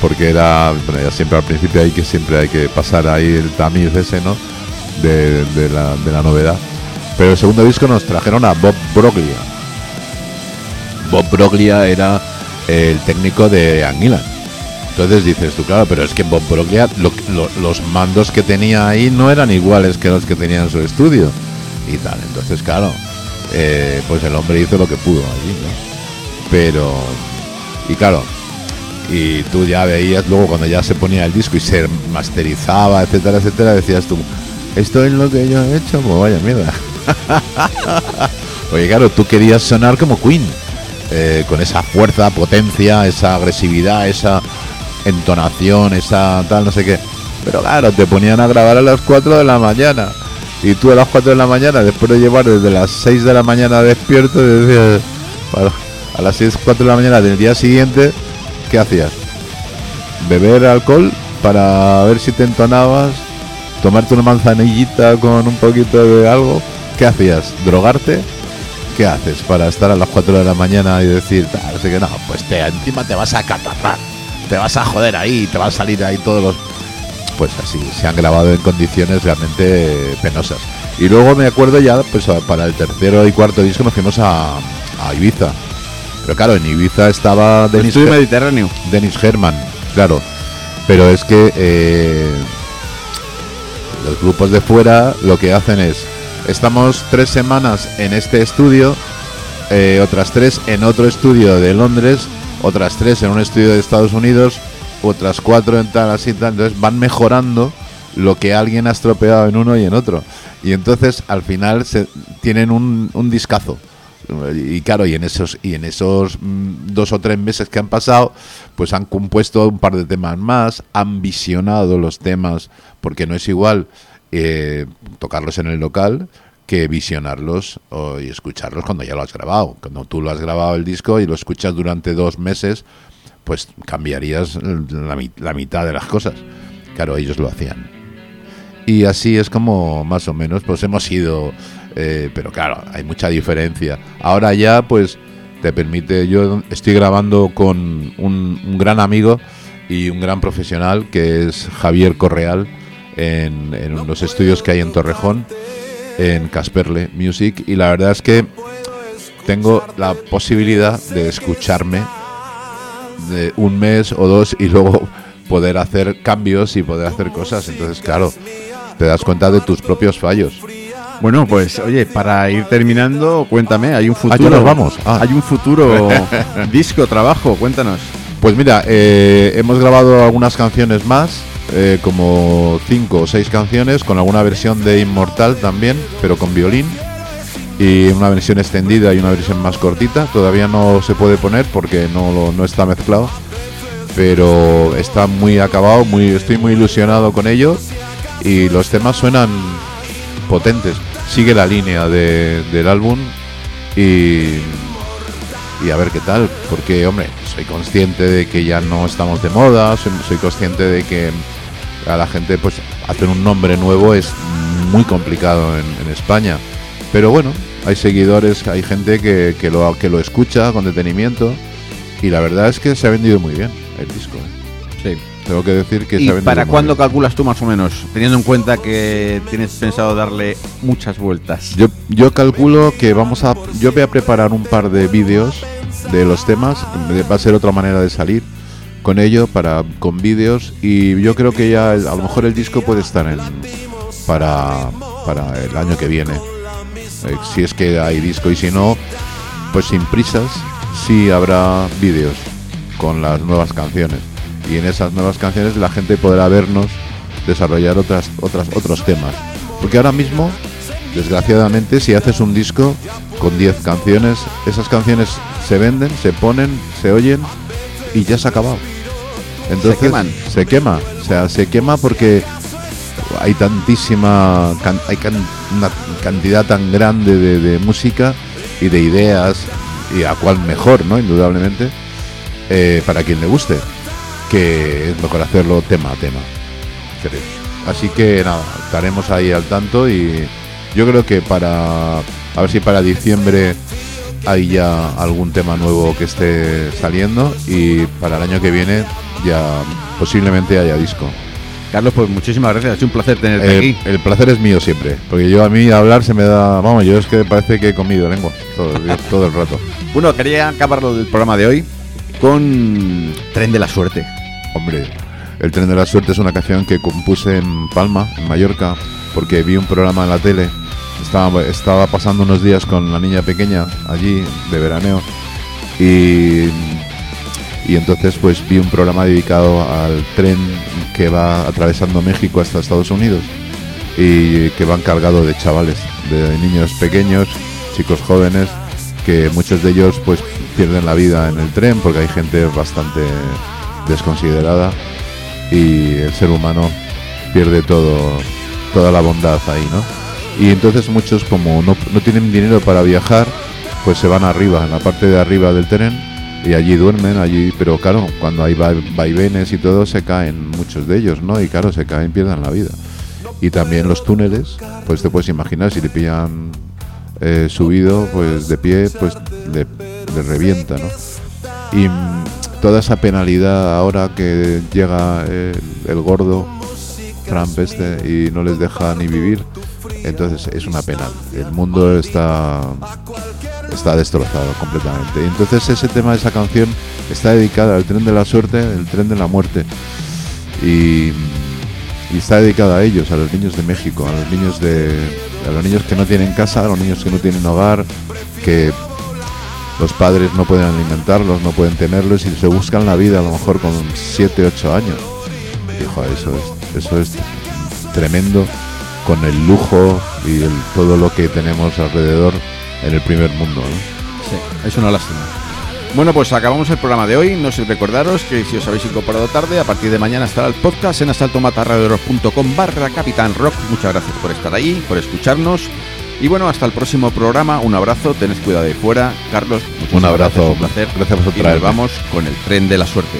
[SPEAKER 11] porque era, bueno, ya siempre al principio hay que siempre hay que pasar ahí el tamiz ese, ¿no? De, de, la, de la novedad. Pero el segundo disco nos trajeron a Bob Broglia. Bob Broglia era el técnico de Anguila. Entonces dices tú, claro, pero es que Bob Broglia, lo, lo, los mandos que tenía ahí no eran iguales que los que tenía en su estudio y tal. Entonces, claro, eh, pues el hombre hizo lo que pudo allí, ¿no? Pero, y claro, y tú ya veías luego cuando ya se ponía el disco y se masterizaba, etcétera, etcétera, decías tú, esto es lo que yo he hecho, pues vaya mierda. Oye, claro, tú querías sonar como Queen, eh, con esa fuerza, potencia, esa agresividad, esa entonación, esa tal, no sé qué. Pero claro, te ponían a grabar a las cuatro de la mañana. Y tú a las cuatro de la mañana, después de llevar desde las seis de la mañana despierto, decías, a las seis, cuatro de la mañana del día siguiente, ¿qué hacías? Beber alcohol para ver si te entonabas, tomarte una manzanillita con un poquito de algo. ¿Qué hacías? ¿Drogarte? ¿Qué haces para estar a las cuatro de la mañana y decir, no sé qué, no, pues te, encima te vas a catarrar, te vas a joder ahí, te va a salir ahí todos los... Pues así, se han grabado en condiciones realmente penosas. Y luego me acuerdo ya, pues para el tercero y cuarto disco nos fuimos a, a Ibiza. Pero claro, en Ibiza estaba Dennis,
[SPEAKER 1] Estudio Mediterráneo.
[SPEAKER 11] Dennis Herman, claro. Pero es que eh, los grupos de fuera lo que hacen es, estamos tres semanas en este estudio, eh, otras tres en otro estudio de Londres, otras tres en un estudio de Estados Unidos, otras cuatro en tal, así, tal. Entonces van mejorando lo que alguien ha estropeado en uno y en otro. Y entonces al final se tienen un, un discazo. Y claro, y en esos y en esos mm, dos o tres meses que han pasado, pues han compuesto un par de temas más, han visionado los temas, porque no es igual eh, tocarlos en el local que visionarlos o, y escucharlos cuando ya lo has grabado. Cuando tú lo has grabado el disco y lo escuchas durante dos meses, pues cambiarías la, la mitad de las cosas. Claro, ellos lo hacían. Y así es como más o menos pues hemos ido, eh, pero claro, hay mucha diferencia. Ahora ya pues te permite, yo estoy grabando con un, un gran amigo y un gran profesional que es Javier Correal en, en los estudios que hay en Torrejón, en Casperle Music, y la verdad es que tengo la posibilidad de escucharme de un mes o dos y luego poder hacer cambios y poder hacer cosas. Entonces, claro, te das cuenta de tus propios fallos.
[SPEAKER 1] Bueno, pues oye, para ir terminando, cuéntame, hay un futuro.
[SPEAKER 11] Ah, ya nos vamos. Ah.
[SPEAKER 1] Hay un futuro disco, trabajo, cuéntanos.
[SPEAKER 11] Pues mira, eh, hemos grabado algunas canciones más, eh, como cinco o seis canciones, con alguna versión de Inmortal también, pero con violín. Y una versión extendida y una versión más cortita. Todavía no se puede poner porque no, lo, no está mezclado, pero está muy acabado, muy, estoy muy ilusionado con ello. Y los temas suenan potentes. Sigue la línea de, del álbum y, y a ver qué tal. Porque, hombre, soy consciente de que ya no estamos de moda. Soy, soy consciente de que a la gente pues hacer un nombre nuevo es muy complicado en, en España. Pero bueno, hay seguidores, hay gente que, que, lo, que lo escucha con detenimiento. Y la verdad es que se ha vendido muy bien el disco, ¿eh? Sí. Tengo que decir que
[SPEAKER 1] ¿Y
[SPEAKER 11] se ha vendido
[SPEAKER 1] para
[SPEAKER 11] muy
[SPEAKER 1] cuándo
[SPEAKER 11] bien.
[SPEAKER 1] calculas tú más o menos? Teniendo en cuenta que tienes pensado darle muchas vueltas.
[SPEAKER 11] Yo, yo calculo que vamos a... Yo voy a preparar un par de vídeos de los temas. Va a ser otra manera de salir con ello, para con vídeos. Y yo creo que ya el, a lo mejor el disco puede estar en para, para el año que viene. Eh, si es que hay disco, y si no, pues sin prisas, sí habrá vídeos con las nuevas canciones. Y en esas nuevas canciones la gente podrá vernos desarrollar otras, otras, otros temas. Porque ahora mismo, desgraciadamente, si haces un disco con diez canciones, esas canciones se venden, se ponen, se oyen y ya se ha acabado. Entonces,
[SPEAKER 1] se queman.
[SPEAKER 11] Se quema, o sea, se quema porque hay tantísima, can, hay can, una cantidad tan grande de, de música y de ideas, y a cuál mejor, ¿no? Indudablemente, eh, para quien le guste, que es mejor hacerlo tema a tema, creo. Así que nada, estaremos ahí al tanto, y yo creo que para, a ver si para diciembre hay ya algún tema nuevo que esté saliendo, y para el año que viene ya posiblemente haya disco.
[SPEAKER 1] Carlos, pues muchísimas gracias, ha sido un placer tenerte
[SPEAKER 11] Eh,
[SPEAKER 1] aquí.
[SPEAKER 11] el placer es mío siempre, porque yo a mí hablar se me da, vamos, yo es que parece que he comido lengua todo, el día- todo el rato.
[SPEAKER 1] Bueno, quería acabar el programa de hoy con Tren de la Suerte.
[SPEAKER 11] Hombre, El Tren de la Suerte es una canción que compuse en Palma, en Mallorca, porque vi un programa en la tele. Estaba, estaba pasando unos días con la niña pequeña allí de veraneo y, y entonces pues vi un programa dedicado al tren que va atravesando México hasta Estados Unidos y que van cargado de chavales, de niños pequeños, chicos jóvenes, que muchos de ellos pues pierden la vida en el tren porque hay gente bastante desconsiderada y el ser humano pierde todo, toda la bondad ahí, ¿no? Y entonces muchos, como no, no tienen dinero para viajar, pues se van arriba, en la parte de arriba del tren, y allí duermen, allí, pero claro, cuando hay va- vaivenes y todo, se caen muchos de ellos, ¿no? Y claro, se caen, pierden la vida. Y también los túneles, pues te puedes imaginar, si te pillan eh, subido, pues de pie, pues le, le revienta, ¿no? Y mm, toda esa penalidad ahora que llega eh, el gordo Trump este y no les deja ni vivir, entonces es una pena. El mundo está está destrozado completamente. Y entonces ese tema, esa canción está dedicada al tren de la suerte, el tren de la muerte, y, y está dedicada a ellos, a los niños de México, a los niños de a los niños que no tienen casa, a los niños que no tienen hogar, que los padres no pueden alimentarlos, no pueden tenerlos y se buscan la vida a lo mejor con siete, ocho años. Y, joder, eso es eso es tremendo, con el lujo y el, todo lo que tenemos alrededor en el primer mundo, ¿no?
[SPEAKER 1] Sí, es una lástima. Bueno, pues acabamos el programa de hoy. No sé, recordaros que si os habéis incorporado tarde, a partir de mañana estará el podcast en asaltomatarradioros.com barra Capitán Rock. Muchas gracias por estar ahí, por escucharnos. Y bueno, hasta el próximo programa. Un abrazo, tened cuidado de fuera. Carlos, muchísimas
[SPEAKER 11] Un abrazo,
[SPEAKER 1] gracias, un placer.
[SPEAKER 11] gracias por
[SPEAKER 1] Y nos
[SPEAKER 11] traerme.
[SPEAKER 1] vamos con el Tren de la Suerte.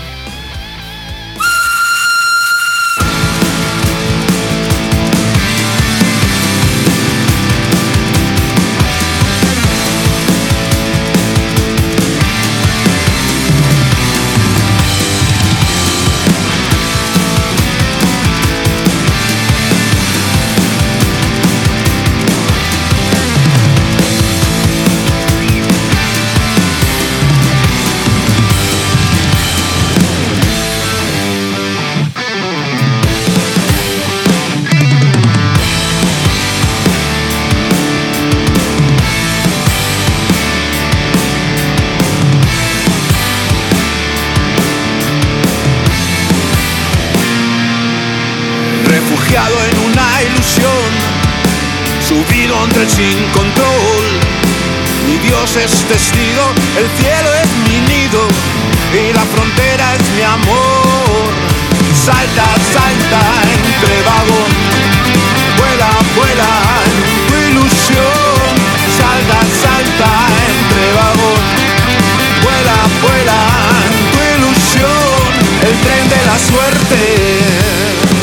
[SPEAKER 5] Refugiado en una ilusión, subido a un tren sin control. Mi Dios es testigo, el cielo es mi nido y la frontera es mi amor. Salta, salta entre vagón, vuela, vuela en tu ilusión. Salta, salta entre vagón, vuela, vuela en tu ilusión. El tren de la suerte.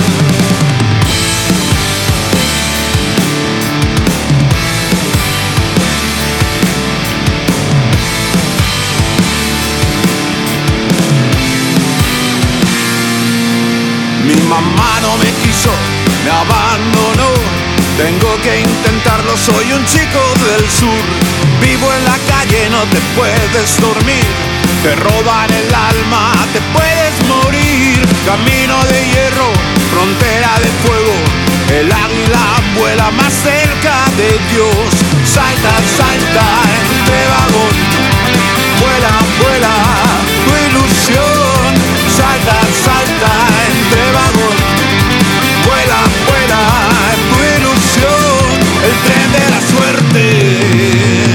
[SPEAKER 5] Mi mamá no me quiso, me abandonó. Tengo que intentarlo, soy un chico del sur. Vivo en la calle, no te puedes dormir. Te roban el alma, te puedes morir. Camino de hierro, frontera de fuego. El águila vuela más cerca de Dios. Salta, salta entre vagón. Vuela, vuela tu ilusión. Salta, salta entre vagón. Vuela, vuela tu ilusión. El tren de la suerte.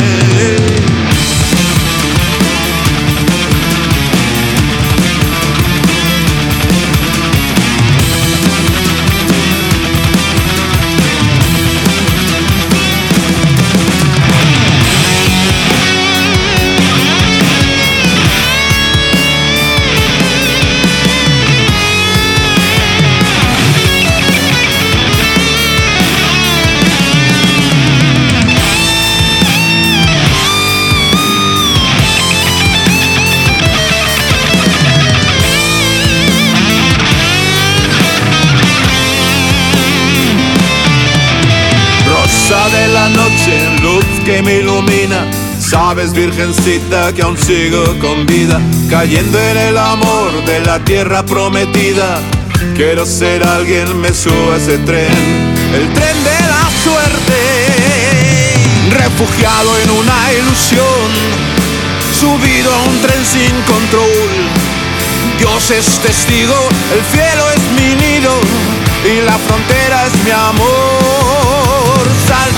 [SPEAKER 5] noche, luz que me ilumina. Sabes, virgencita, que aún sigo con vida, cayendo en el amor de la tierra prometida. Quiero ser alguien, me subo a ese tren, el tren de la suerte. Refugiado en una ilusión, subido a un tren sin control. Dios es testigo, el cielo es mi nido y la frontera es mi amor. Sal